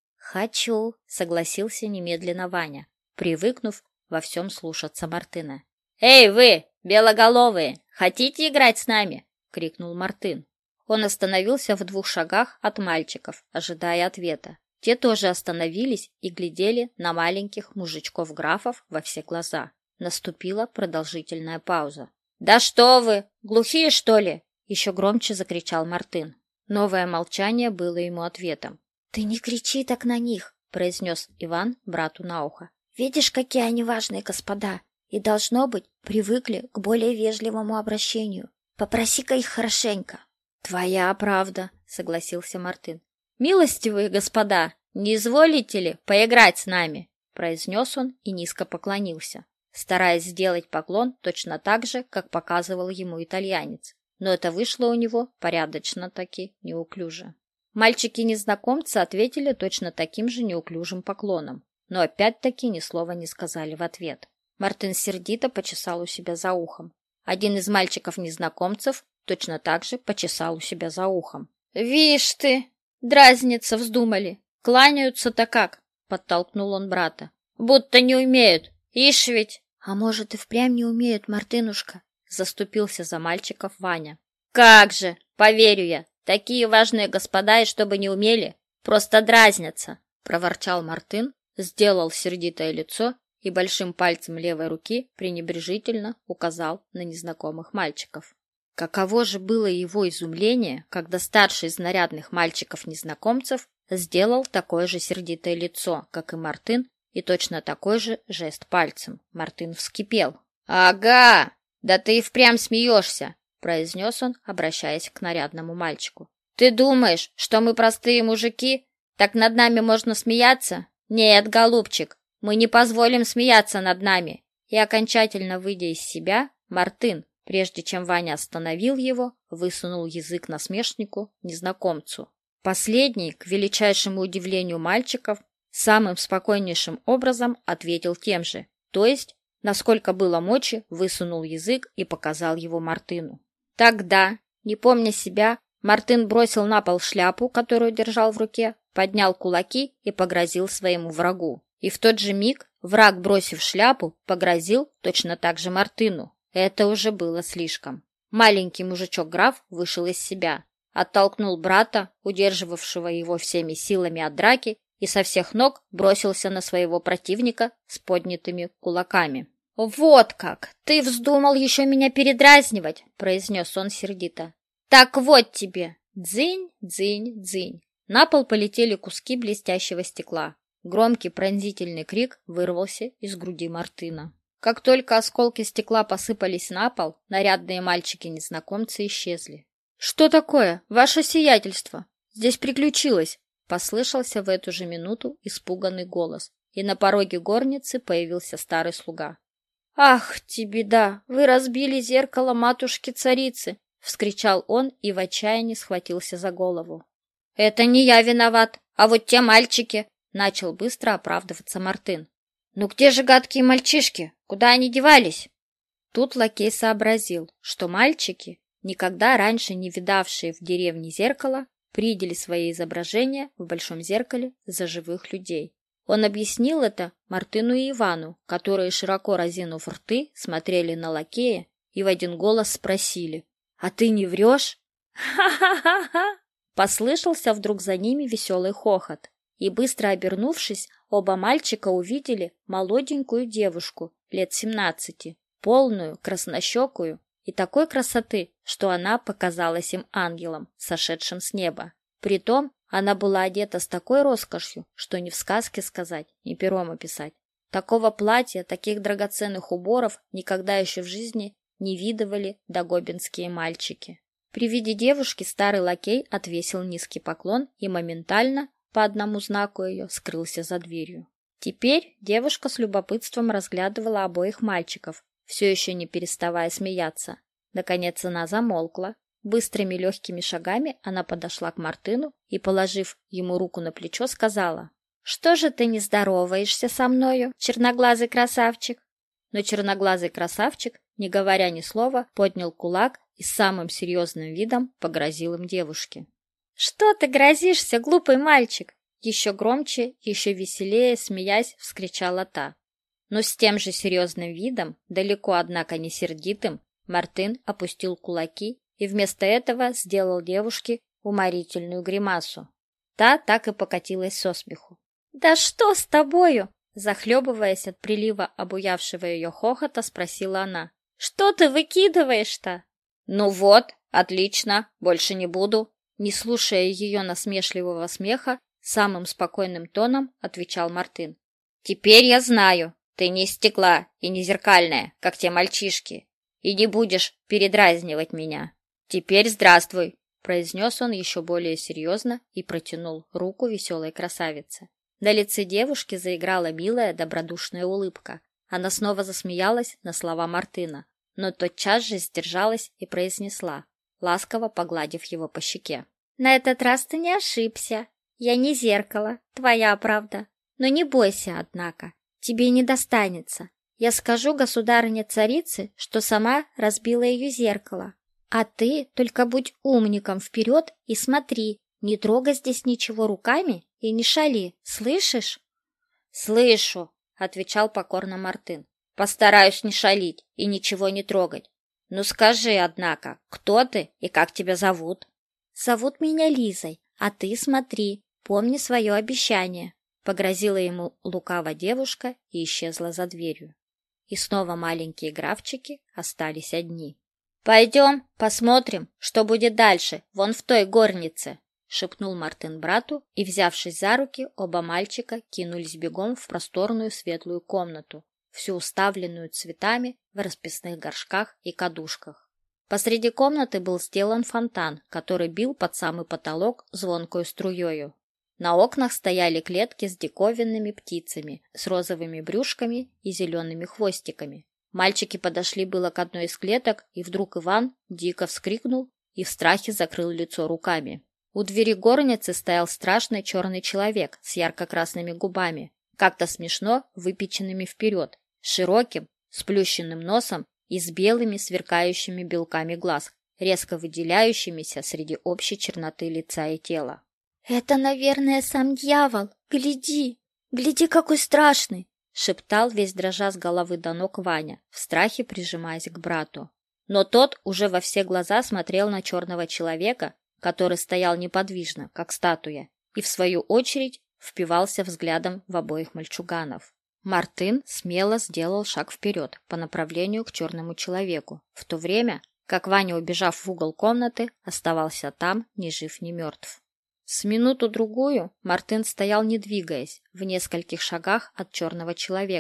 «Хочу», — согласился немедленно Ваня, привыкнув во всем слушаться Мартына. «Эй вы, белоголовые, хотите играть с нами?» — крикнул Мартын. Он остановился в двух шагах от мальчиков, ожидая ответа. Те тоже остановились и глядели на маленьких мужичков-графов во все глаза. Наступила продолжительная пауза. «Да что вы, глухие, что ли?» — еще громче закричал Мартын. Новое молчание было ему ответом. «Ты не кричи так на них!» — произнес Иван брату на ухо. «Видишь, какие они важные господа, и, должно быть, привыкли к более вежливому обращению. Попроси-ка их хорошенько». «Твоя правда», — согласился Мартын. «Милостивые господа, не изволите ли поиграть с нами?» — произнес он и низко поклонился, стараясь сделать поклон точно так же, как показывал ему итальянец. Но это вышло у него порядочно-таки неуклюже. Мальчики-незнакомцы ответили точно таким же неуклюжим поклоном, но опять-таки ни слова не сказали в ответ. Мартын сердито почесал у себя за ухом. Один из мальчиков-незнакомцев точно так же почесал у себя за ухом. «Вишь ты, дразниться вздумали! Кланяются-то как!» — подтолкнул он брата. «Будто не умеют! Ишь ведь!» «А может, и впрямь не умеют, Мартынушка?» — заступился за мальчиков Ваня. «Как же! Поверю я! Такие важные господа, и чтобы не умели, просто дразнятся!» — проворчал Мартын, сделал сердитое лицо и большим пальцем левой руки пренебрежительно указал на незнакомых мальчиков. Каково же было его изумление, когда старший из нарядных мальчиков-незнакомцев сделал такое же сердитое лицо, как и Мартын, и точно такой же жест пальцем. Мартын вскипел. «Ага! Да ты и впрямь смеешься!» — произнес он, обращаясь к нарядному мальчику. «Ты думаешь, что мы простые мужики? Так над нами можно смеяться? Нет, голубчик, мы не позволим смеяться над нами!» И окончательно выйдя из себя, Мартын, прежде чем Ваня остановил его, высунул язык насмешнику, незнакомцу. Последний, к величайшему удивлению мальчиков, самым спокойнейшим образом ответил тем же, то есть, насколько было мочи, высунул язык и показал его Мартыну. Тогда, не помня себя, Мартын бросил на пол шляпу, которую держал в руке, поднял кулаки и погрозил своему врагу. И в тот же миг враг, бросив шляпу, погрозил точно так же Мартыну. Это уже было слишком. Маленький мужичок-граф вышел из себя, оттолкнул брата, удерживавшего его всеми силами от драки, и со всех ног бросился на своего противника с поднятыми кулаками. «Вот как! Ты вздумал еще меня передразнивать!» — произнес он сердито. «Так вот тебе! Дзынь, дзынь, дзынь!» На пол полетели куски блестящего стекла. Громкий пронзительный крик вырвался из груди Мартына. Как только осколки стекла посыпались на пол, нарядные мальчики-незнакомцы исчезли. «Что такое, ваше сиятельство? Здесь приключилось!» Послышался в эту же минуту испуганный голос, и на пороге горницы появился старый слуга. «Ах, те беда! Вы разбили зеркало матушки-царицы!» — вскричал он и в отчаянии схватился за голову. «Это не я виноват, а вот те мальчики!» — начал быстро оправдываться Мартын. «Ну где же гадкие мальчишки? Куда они девались?» Тут лакей сообразил, что мальчики, никогда раньше не видавшие в деревне зеркала, приняли свои изображения в большом зеркале за живых людей. Он объяснил это Мартыну и Ивану, которые, широко разинув рты, смотрели на лакея и в один голос спросили: «А ты не врешь?» «Ха-ха-ха-ха!» Послышался вдруг за ними веселый хохот, и, быстро обернувшись, оба мальчика увидели молоденькую девушку лет семнадцати, полную, краснощекую и такой красоты, что она показалась им ангелом, сошедшим с неба. Притом она была одета с такой роскошью, что ни в сказке сказать, ни пером описать. Такого платья, таких драгоценных уборов никогда еще в жизни не видывали дагобинские мальчики. При виде девушки старый лакей отвесил низкий поклон и моментально, по одному знаку ее, скрылся за дверью. Теперь девушка с любопытством разглядывала обоих мальчиков, все еще не переставая смеяться. Наконец она замолкла. Быстрыми легкими шагами она подошла к Мартыну и, положив ему руку на плечо, сказала: «Что же ты не здороваешься со мною, черноглазый красавчик?» Но черноглазый красавчик, не говоря ни слова, поднял кулак и с самым серьезным видом погрозил им девушке. «Что ты грозишься, глупый мальчик?» Еще громче, еще веселее, смеясь, вскричала та. Но с тем же серьезным видом, далеко, однако, не сердитым, Мартын опустил кулаки и вместо этого сделал девушке уморительную гримасу. Та так и покатилась со смеху. «Да что с тобою?» Захлебываясь от прилива обуявшего ее хохота, спросила она. «Что ты выкидываешь-то?» «Ну вот, отлично, больше не буду». Не слушая ее насмешливого смеха, самым спокойным тоном отвечал Мартын. «Теперь я знаю, ты не из стекла и не зеркальная, как те мальчишки, и не будешь передразнивать меня. Теперь здравствуй», — произнес он еще более серьезно и протянул руку веселой красавице. На лице девушки заиграла милая добродушная улыбка. Она снова засмеялась на слова Мартына, но тотчас же сдержалась и произнесла, ласково погладив его по щеке: «На этот раз ты не ошибся. Я не зеркало, твоя правда. Но не бойся, однако, тебе не достанется. Я скажу государыне-царице, что сама разбила ее зеркало. А ты только будь умником вперед и смотри, не трогай здесь ничего руками и не шали, слышишь?» «Слышу», — отвечал покорно Мартын. «Постараюсь не шалить и ничего не трогать. Ну скажи, однако, кто ты и как тебя зовут?» «Зовут меня Лизой, а ты смотри, помни свое обещание», — погрозила ему лукаво девушка и исчезла за дверью. И снова маленькие графчики остались одни. «Пойдем, посмотрим, что будет дальше, вон в той горнице», — шепнул Мартын брату, и, взявшись за руки, оба мальчика кинулись бегом в просторную светлую комнату, всю уставленную цветами в расписных горшках и кадушках. Посреди комнаты был сделан фонтан, который бил под самый потолок звонкою струею. На окнах стояли клетки с диковинными птицами, с розовыми брюшками и зелеными хвостиками. Мальчики подошли было к одной из клеток, и вдруг Иван дико вскрикнул и в страхе закрыл лицо руками. У двери горницы стоял страшный черный человек с ярко-красными губами, как-то смешно выпеченными вперед, с широким, сплющенным носом и с белыми сверкающими белками глаз, резко выделяющимися среди общей черноты лица и тела. «Это, наверное, сам дьявол. Гляди, гляди, какой страшный!» — шептал весь дрожа с головы до ног Ваня, в страхе прижимаясь к брату. Но тот уже во все глаза смотрел на черного человека, который стоял неподвижно, как статуя, и в свою очередь впивался взглядом в обоих мальчуганов. Мартын смело сделал шаг вперед по направлению к черному человеку, в то время как Ваня, убежав в угол комнаты, оставался там ни жив, ни мертв. С минуту-другую Мартын стоял, не двигаясь, в нескольких шагах от черного человека,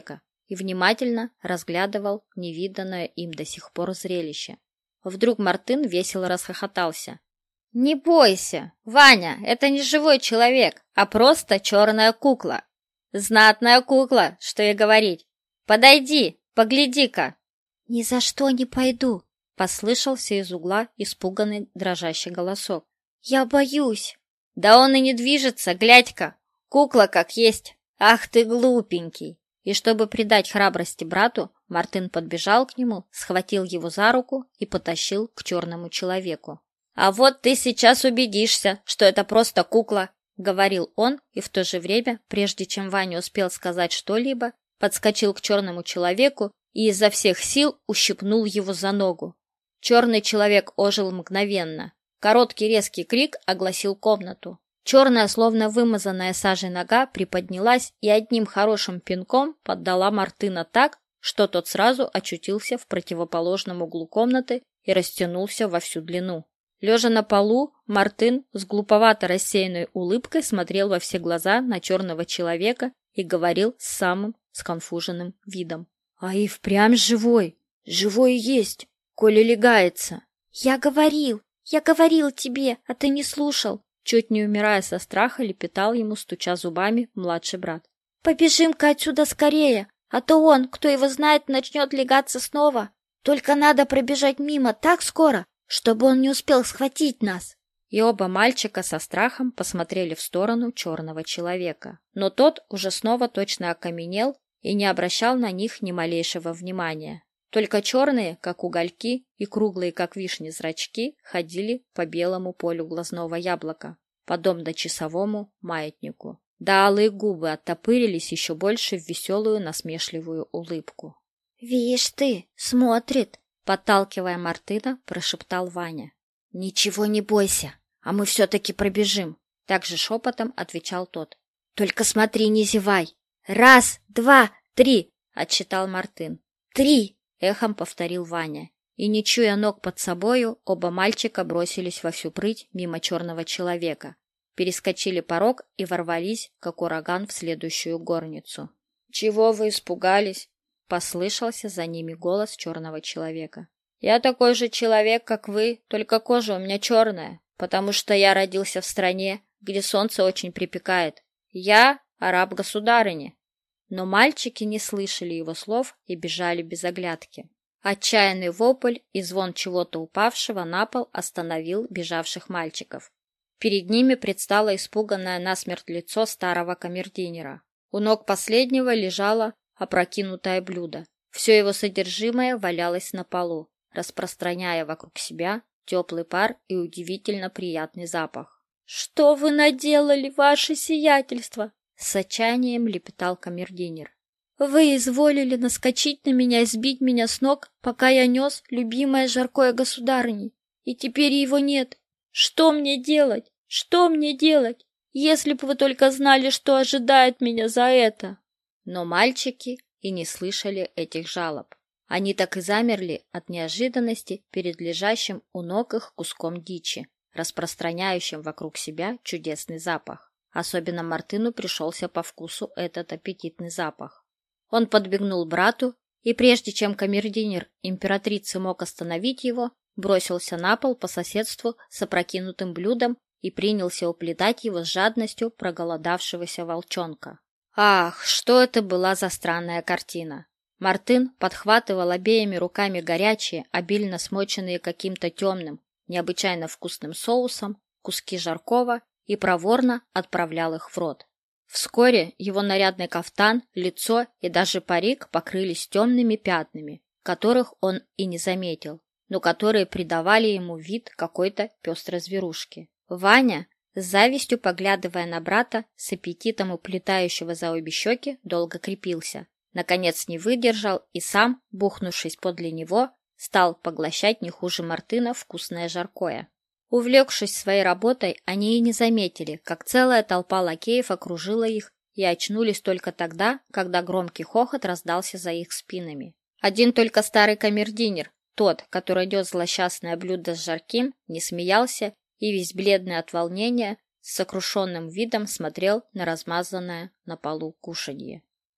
и внимательно разглядывал невиданное им до сих пор зрелище. Вдруг Мартын весело расхохотался. «Не бойся, Ваня, это не живой человек, а просто черная кукла. Знатная кукла, что и говорить. Подойди, погляди-ка!» «Ни за что не пойду!» — послышался из угла испуганный дрожащий голосок. «Я боюсь!» «Да он и не движется, глядь-ка! Кукла как есть! Ах ты глупенький!» И чтобы придать храбрости брату, Мартын подбежал к нему, схватил его за руку и потащил к черному человеку. «А вот ты сейчас убедишься, что это просто кукла!» — говорил он, и в то же время, прежде чем Ваня успел сказать что-либо, подскочил к черному человеку и изо всех сил ущипнул его за ногу. Черный человек ожил мгновенно. Короткий резкий крик огласил комнату. Черная, словно вымазанная сажей нога, приподнялась и одним хорошим пинком поддала Мартына так, что тот сразу очутился в противоположном углу комнаты и растянулся во всю длину. Лежа на полу, Мартын с глуповато рассеянной улыбкой смотрел во все глаза на черного человека и говорил с самым сконфуженным видом. «А и впрямь живой! Живой есть, коли легается!» «Я говорил! Я говорил тебе, а ты не слушал!» Чуть не умирая со страха, лепетал ему, стуча зубами, младший брат. «Побежим-ка отсюда скорее, а то он, кто его знает, начнет легаться снова. Только надо пробежать мимо так скоро, чтобы он не успел схватить нас!» И оба мальчика со страхом посмотрели в сторону черного человека. Но тот уже снова точно окаменел и не обращал на них ни малейшего внимания. Только черные, как угольки, и круглые, как вишни, зрачки ходили по белому полю глазного яблока, подобно часовому маятнику. Да алые губы оттопырились еще больше в веселую насмешливую улыбку. «Видишь ты, смотрит!» — подталкивая Мартына, прошептал Ваня. «Ничего не бойся, а мы все-таки пробежим!» — также шепотом отвечал тот. «Только смотри, не зевай!» «Раз, два, три!» — отсчитал Мартын. «Три!» — эхом повторил Ваня. И, не чуя ног под собою, оба мальчика бросились во всю прыть мимо черного человека, перескочили порог и ворвались, как ураган, в следующую горницу. «Чего вы испугались?» — послышался за ними голос черного человека. «Я такой же человек, как вы, только кожа у меня черная, потому что я родился в стране, где солнце очень припекает. Я араб государыни». Но мальчики не слышали его слов и бежали без оглядки. Отчаянный вопль и звон чего-то упавшего на пол остановил бежавших мальчиков. Перед ними предстало испуганное насмерть лицо старого камердинера. У ног последнего лежало опрокинутое блюдо. Все его содержимое валялось на полу, распространяя вокруг себя теплый пар и удивительно приятный запах. «Что вы наделали, ваше сиятельство?» — с отчаянием лепетал камердинер. «Вы изволили наскочить на меня и сбить меня с ног, пока я нес любимое жаркое государыни, и теперь его нет. Что мне делать? Что мне делать? Если бы вы только знали, что ожидает меня за это!» Но мальчики и не слышали этих жалоб. Они так и замерли от неожиданности перед лежащим у ног их куском дичи, распространяющим вокруг себя чудесный запах. Особенно Мартыну пришелся по вкусу этот аппетитный запах. Он подбегнул брату, и прежде чем камердинер императрицы мог остановить его, бросился на пол по соседству с опрокинутым блюдом и принялся уплетать его с жадностью проголодавшегося волчонка. Ах, что это была за странная картина! Мартын подхватывал обеими руками горячие, обильно смоченные каким-то темным, необычайно вкусным соусом, куски жаркого и проворно отправлял их в рот. Вскоре его нарядный кафтан, лицо и даже парик покрылись темными пятнами, которых он и не заметил, но которые придавали ему вид какой-то пестрой зверушки. Ваня, с завистью поглядывая на брата, с аппетитом уплетающего за обе щеки, долго крепился. Наконец не выдержал и сам, бухнувшись подле него, стал поглощать не хуже Мартына вкусное жаркое. Увлекшись своей работой, они и не заметили, как целая толпа лакеев окружила их и очнулись только тогда, когда громкий хохот раздался за их спинами. Один только старый камердинер, тот, который нес злосчастное блюдо с жарким, не смеялся и, весь бледный от волнения, с сокрушенным видом смотрел на размазанное на полу кушанье.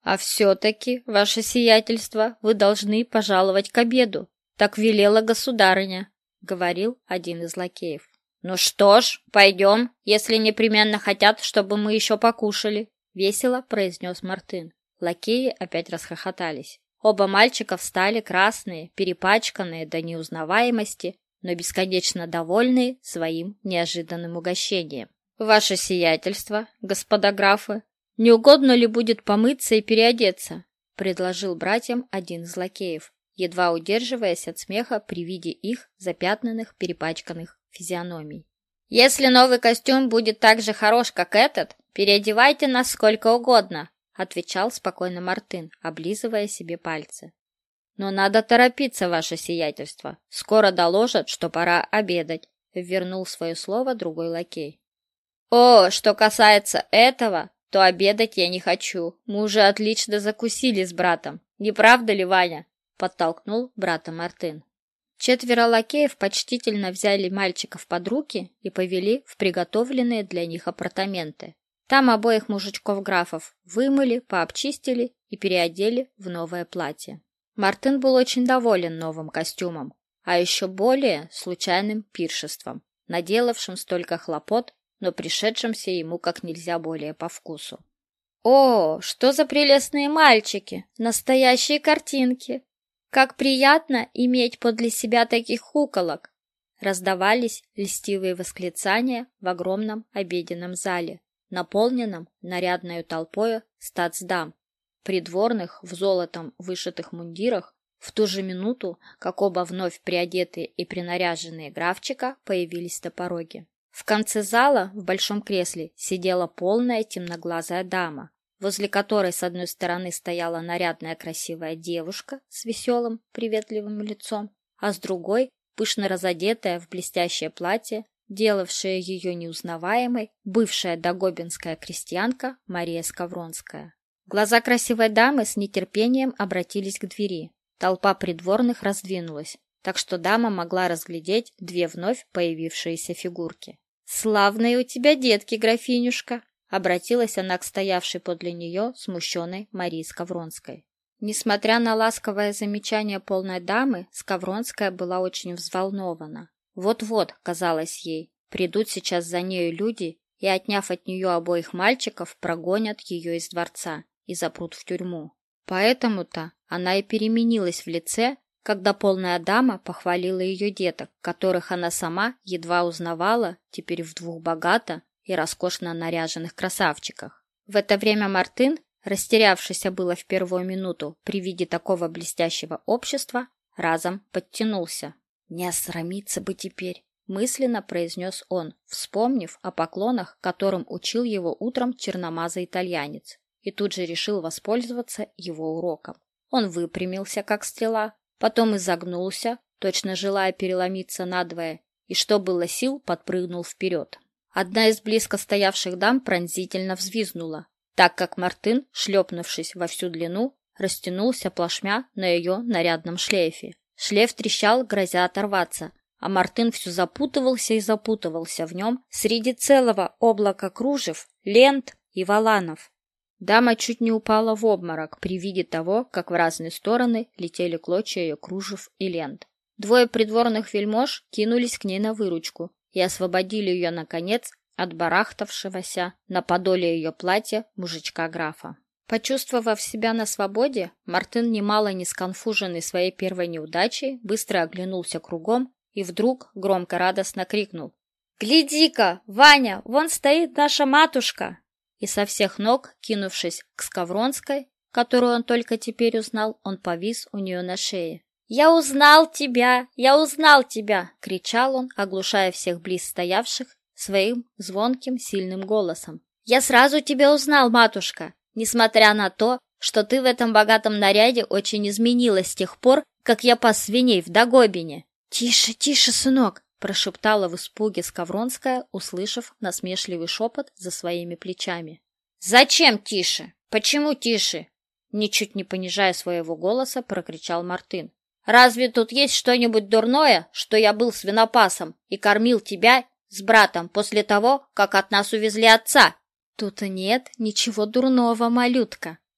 «А все-таки, ваше сиятельство, вы должны пожаловать к обеду. Так велела государыня», — говорил один из лакеев. «Ну что ж, пойдем, если непременно хотят, чтобы мы еще покушали», — весело произнес Мартын. Лакеи опять расхохотались. Оба мальчика встали красные, перепачканные до неузнаваемости, но бесконечно довольные своим неожиданным угощением. «Ваше сиятельство, господа графы, не угодно ли будет помыться и переодеться?» — предложил братьям один из лакеев, едва удерживаясь от смеха при виде их запятнанных, перепачканных физиономий. «Если новый костюм будет так же хорош, как этот, переодевайте нас сколько угодно», — отвечал спокойно Мартын, облизывая себе пальцы. «Но надо торопиться, ваше сиятельство. Скоро доложат, что пора обедать», — вернул свое слово другой лакей. «О, что касается этого, то обедать я не хочу. Мы уже отлично закусили с братом. Не правда ли, Ваня?» — подтолкнул брата Мартын. Четверо лакеев почтительно взяли мальчиков под руки и повели в приготовленные для них апартаменты. Там обоих мужичков-графов вымыли, пообчистили и переодели в новое платье. Мартын был очень доволен новым костюмом, а еще более случайным пиршеством, наделавшим столько хлопот, но пришедшимся ему как нельзя более по вкусу. «О, что за прелестные мальчики! Настоящие картинки! Как приятно иметь подле себя таких куколок!» Раздавались льстивые восклицания в огромном обеденном зале, наполненном нарядною толпою статсдам, придворных в золотом вышитых мундирах, в ту же минуту, как оба вновь приодетые и принаряженные графчика появились на пороге. В конце зала в большом кресле сидела полная темноглазая дама, возле которой с одной стороны стояла нарядная красивая девушка с веселым, приветливым лицом, а с другой — пышно разодетая в блестящее платье, делавшая ее неузнаваемой, бывшая дагобинская крестьянка Мария Скавронская. Глаза красивой дамы с нетерпением обратились к двери. Толпа придворных раздвинулась, так что дама могла разглядеть две вновь появившиеся фигурки. «Славные у тебя детки, графинюшка!» — обратилась она к стоявшей подле нее смущенной Марии Скавронской. Несмотря на ласковое замечание полной дамы, Скавронская была очень взволнована. Вот-вот, казалось ей, придут сейчас за нею люди и, отняв от нее обоих мальчиков, прогонят ее из дворца и запрут в тюрьму. Поэтому-то она и переменилась в лице, когда полная дама похвалила ее деток, которых она сама едва узнавала теперь в двух богато и роскошно наряженных красавчиках. В это время Мартын, растерявшийся было в первую минуту при виде такого блестящего общества, разом подтянулся. «Не осрамиться бы теперь», — мысленно произнес он, вспомнив о поклонах, которым учил его утром черномазый итальянец, и тут же решил воспользоваться его уроком. Он выпрямился, как стрела, потом изогнулся, точно желая переломиться надвое, и, что было сил, подпрыгнул вперед. Одна из близко стоявших дам пронзительно взвизгнула, так как Мартын, шлепнувшись во всю длину, растянулся плашмя на ее нарядном шлейфе. Шлейф трещал, грозя оторваться, а Мартын все запутывался и запутывался в нем среди целого облака кружев, лент и воланов. Дама чуть не упала в обморок при виде того, как в разные стороны летели клочья ее кружев и лент. Двое придворных вельмож кинулись к ней на выручку и освободили ее, наконец, от барахтавшегося на подоле ее платья мужичка-графа. Почувствовав себя на свободе, Мартын, немало не сконфуженный своей первой неудачей, быстро оглянулся кругом и вдруг громко радостно крикнул: «Гляди-ка, Ваня, вон стоит наша матушка!» И со всех ног, кинувшись к Скавронской, которую он только теперь узнал, он повис у нее на шее. «Я узнал тебя! Я узнал тебя!» — кричал он, оглушая всех близ стоявших своим звонким, сильным голосом. «Я сразу тебя узнал, матушка! Несмотря на то, что ты в этом богатом наряде очень изменилась с тех пор, как я пас свиней в Дагобине!» «Тише, тише, сынок!» — прошептала в испуге Скавронская, услышав насмешливый шепот за своими плечами. «Зачем тише? Почему тише?» Ничуть не понижая своего голоса, прокричал Мартын. «Разве тут есть что-нибудь дурное, что я был свинопасом и кормил тебя с братом после того, как от нас увезли отца?» «Тут нет ничего дурного, малютка»,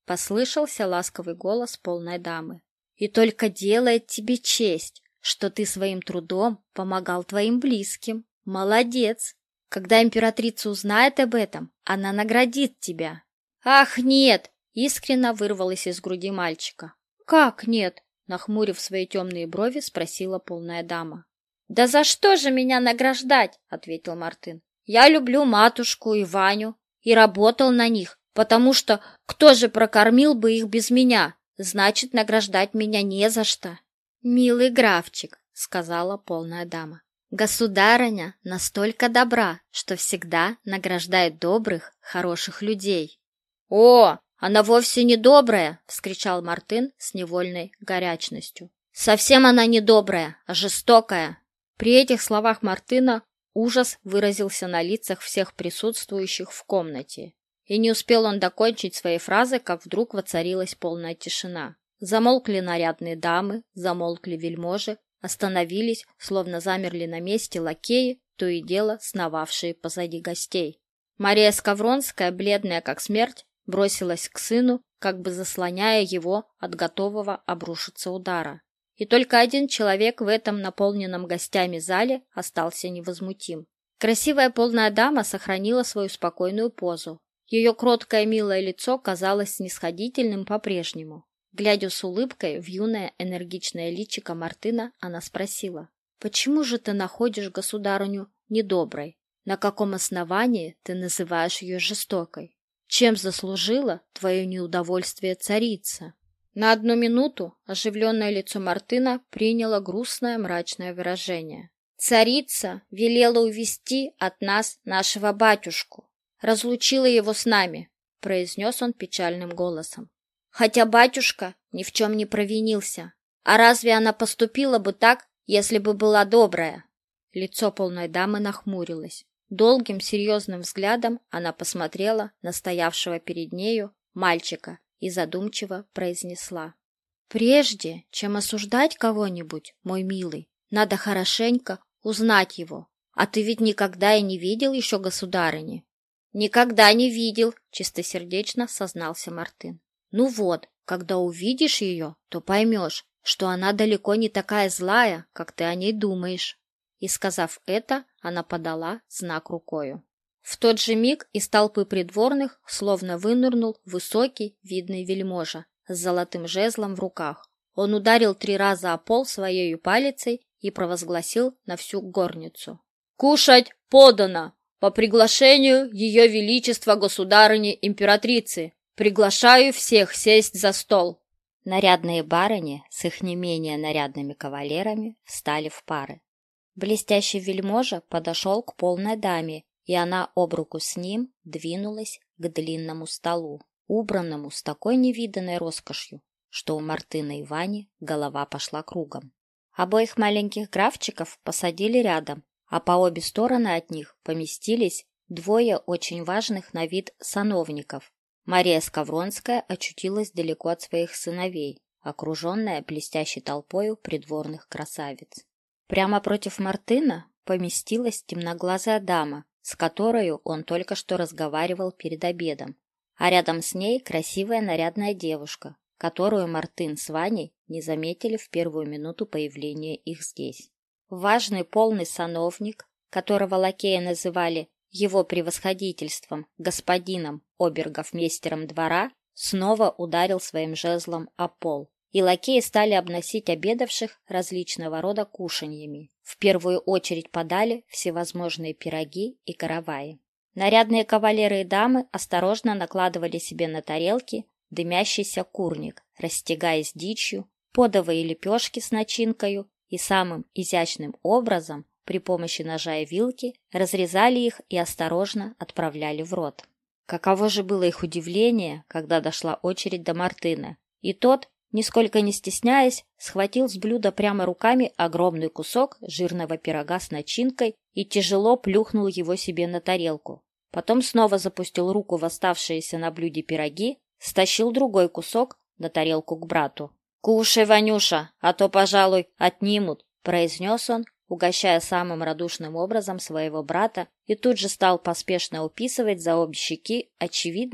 Послышался ласковый голос полной дамы. «И только делает тебе честь, что ты своим трудом помогал твоим близким. Молодец! Когда императрица узнает об этом, она наградит тебя». «Ах, нет!» — искренне вырвалось из груди мальчика. «Как нет?» — нахмурив свои темные брови, спросила полная дама. «Да за что же меня награждать?» — ответил Мартын. «Я люблю матушку и Ваню и работал на них, потому что кто же прокормил бы их без меня? Значит, награждать меня не за что». «Милый графчик», — сказала полная дама, — «государыня настолько добра, что всегда награждает добрых, хороших людей». «О, она вовсе не добрая!» — вскричал Мартын с невольной горячностью. «Совсем она не добрая, а жестокая!» При этих словах Мартына ужас выразился на лицах всех присутствующих в комнате. И не успел он докончить свои фразы, как вдруг воцарилась полная тишина. Замолкли нарядные дамы, замолкли вельможи, остановились, словно замерли на месте лакеи, то и дело сновавшие позади гостей. Мария Скавронская, бледная как смерть, бросилась к сыну, как бы заслоняя его от готового обрушиться удара. И только один человек в этом наполненном гостями зале остался невозмутим. Красивая полная дама сохранила свою спокойную позу. Ее кроткое милое лицо казалось снисходительным по-прежнему. Глядя с улыбкой в юное энергичное личико Мартына, она спросила: «Почему же ты находишь государыню недоброй? На каком основании ты называешь ее жестокой? Чем заслужила твое неудовольствие царица?» На одну минуту оживленное лицо Мартына приняло грустное мрачное выражение. «Царица велела увести от нас нашего батюшку, разлучила его с нами», — произнес он печальным голосом. «Хотя батюшка ни в чем не провинился. А разве она поступила бы так, если бы была добрая?» Лицо полной дамы нахмурилось. Долгим серьезным взглядом она посмотрела на стоявшего перед нею мальчика и задумчиво произнесла: «Прежде чем осуждать кого-нибудь, мой милый, надо хорошенько узнать его. А ты ведь никогда и не видел еще государыни?» «Никогда не видел», — чистосердечно сознался Мартын. «Ну вот, когда увидишь ее, то поймешь, что она далеко не такая злая, как ты о ней думаешь». И, сказав это, она подала знак рукою. В тот же миг из толпы придворных словно вынырнул высокий, видный вельможа с золотым жезлом в руках. Он ударил три раза о пол своею палицей и провозгласил на всю горницу: «Кушать подано! По приглашению Ее Величества Государыни-Императрицы! Приглашаю всех сесть за стол!» Нарядные барыни с их не менее нарядными кавалерами встали в пары. Блестящий вельможа подошел к полной даме, и она об руку с ним двинулась к длинному столу, убранному с такой невиданной роскошью, что у Мартына и Вани голова пошла кругом. Обоих маленьких графчиков посадили рядом, а по обе стороны от них поместились двое очень важных на вид сановников. Мария Скавронская очутилась далеко от своих сыновей, окруженная блестящей толпою придворных красавиц. Прямо против Мартына поместилась темноглазая дама, с которой он только что разговаривал перед обедом, а рядом с ней красивая нарядная девушка, которую Мартын с Ваней не заметили в первую минуту появления их здесь. Важный полный сановник, которого лакеи называли его превосходительством, господином обергофмейстером двора, снова ударил своим жезлом о пол, и лакеи стали обносить обедавших различного рода кушаньями. В первую очередь подали всевозможные пироги и караваи. Нарядные кавалеры и дамы осторожно накладывали себе на тарелки дымящийся курник, растягаясь дичью, подовые лепешки с начинкою и самым изящным образом при помощи ножа и вилки разрезали их и осторожно отправляли в рот. Каково же было их удивление, когда дошла очередь до Мартына, и тот, нисколько не стесняясь, схватил с блюда прямо руками огромный кусок жирного пирога с начинкой и тяжело плюхнул его себе на тарелку. Потом снова запустил руку в оставшиеся на блюде пироги, стащил другой кусок на тарелку к брату. «Кушай, Ванюша, а то, пожалуй, отнимут», — произнес он, угощая самым радушным образом своего брата, и тут же стал поспешно уписывать за обе щеки, очевидно,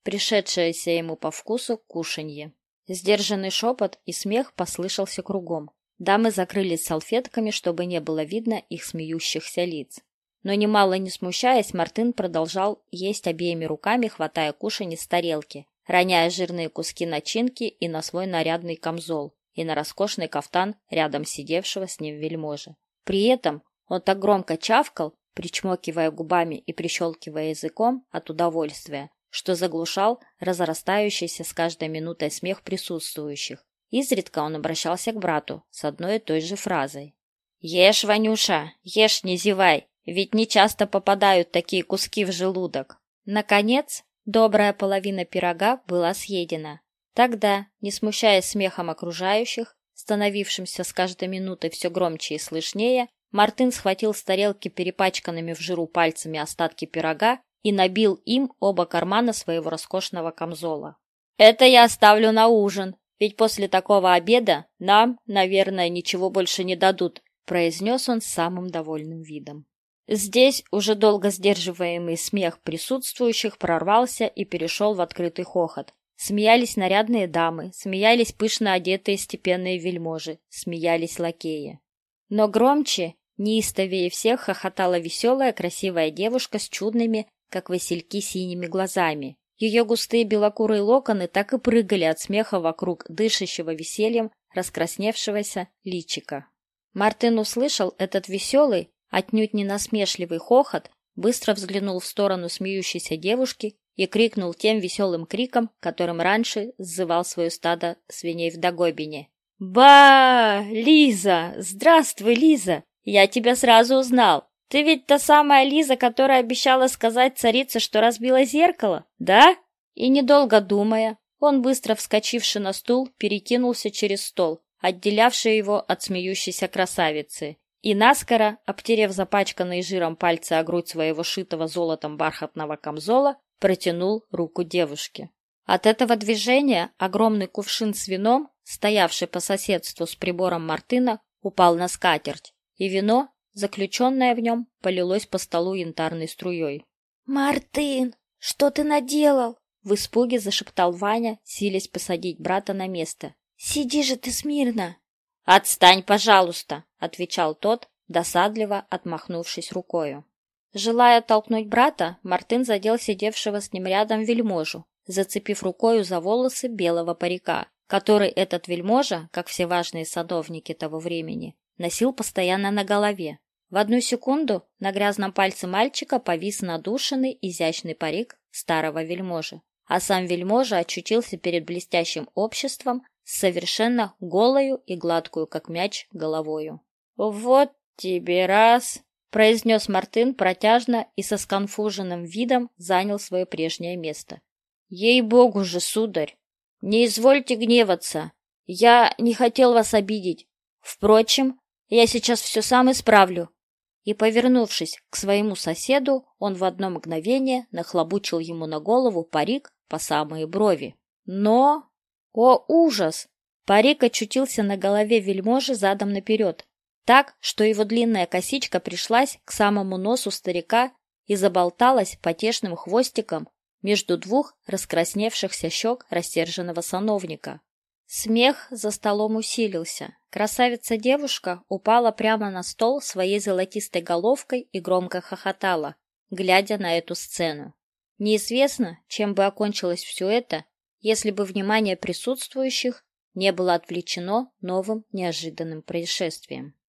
пришедшееся ему по вкусу кушанье. Сдержанный шепот и смех послышался кругом. Дамы закрылись салфетками, чтобы не было видно их смеющихся лиц. Но немало не смущаясь, Мартын продолжал есть обеими руками, хватая кушанье с тарелки, роняя жирные куски начинки и на свой нарядный камзол, и на роскошный кафтан рядом сидевшего с ним вельможи. При этом он так громко чавкал, причмокивая губами и прищелкивая языком от удовольствия, что заглушал разрастающийся с каждой минутой смех присутствующих. Изредка он обращался к брату с одной и той же фразой. «Ешь, Ванюша, ешь, не зевай, ведь не часто попадают такие куски в желудок». Наконец, добрая половина пирога была съедена. Тогда, не смущаясь смехом окружающих, становившимся с каждой минутой все громче и слышнее, Мартын схватил с тарелки перепачканными в жиру пальцами остатки пирога и набил им оба кармана своего роскошного камзола. «Это я оставлю на ужин, ведь после такого обеда нам, наверное, ничего больше не дадут», произнес он с самым довольным видом. Здесь уже долго сдерживаемый смех присутствующих прорвался и перешел в открытый хохот. Смеялись нарядные дамы, смеялись пышно одетые степенные вельможи, смеялись лакеи. Но громче, неистовее всех хохотала веселая, красивая девушка с чудными, как васильки, синими глазами. Ее густые белокурые локоны так и прыгали от смеха вокруг дышащего весельем раскрасневшегося личика. Мартын услышал этот веселый, отнюдь не насмешливый хохот, быстро взглянул в сторону смеющейся девушки и крикнул тем веселым криком, которым раньше сзывал свое стадо свиней в Дагобине. «Ба! Лиза! Здравствуй, Лиза! Я тебя сразу узнал! Ты ведь та самая Лиза, которая обещала сказать царице, что разбила зеркало, да?» И, недолго думая, он, быстро вскочивший на стул, перекинулся через стол, отделявший его от смеющейся красавицы, и наскоро, обтерев запачканные жиром пальцы о грудь своего шитого золотом бархатного камзола, протянул руку девушке. От этого движения огромный кувшин с вином, стоявший по соседству с прибором Мартына, упал на скатерть, и вино, заключенное в нем, полилось по столу янтарной струей. «Мартын, что ты наделал?» В испуге зашептал Ваня, силясь посадить брата на место. «Сиди же ты смирно!» «Отстань, пожалуйста!» — отвечал тот, досадливо отмахнувшись рукою. Желая толкнуть брата, Мартын задел сидевшего с ним рядом вельможу, зацепив рукою за волосы белого парика, который этот вельможа, как все важные садовники того времени, носил постоянно на голове. В одну секунду на грязном пальце мальчика повис надушенный изящный парик старого вельможи, а сам вельможа очутился перед блестящим обществом с совершенно голою и гладкую, как мяч, головою. «Вот тебе раз!» — произнес Мартын протяжно и со сконфуженным видом занял свое прежнее место. «Ей-богу же, сударь! Не извольте гневаться! Я не хотел вас обидеть. Впрочем, я сейчас все сам исправлю». И, повернувшись к своему соседу, он в одно мгновение нахлобучил ему на голову парик по самые брови. Но... О, ужас! Парик очутился на голове вельможи задом наперед, так, что его длинная косичка пришлась к самому носу старика и заболталась потешным хвостиком между двух раскрасневшихся щек рассерженного сановника. Смех за столом усилился. Красавица-девушка упала прямо на стол своей золотистой головкой и громко хохотала, глядя на эту сцену. Неизвестно, чем бы окончилось все это, если бы внимание присутствующих не было отвлечено новым неожиданным происшествием.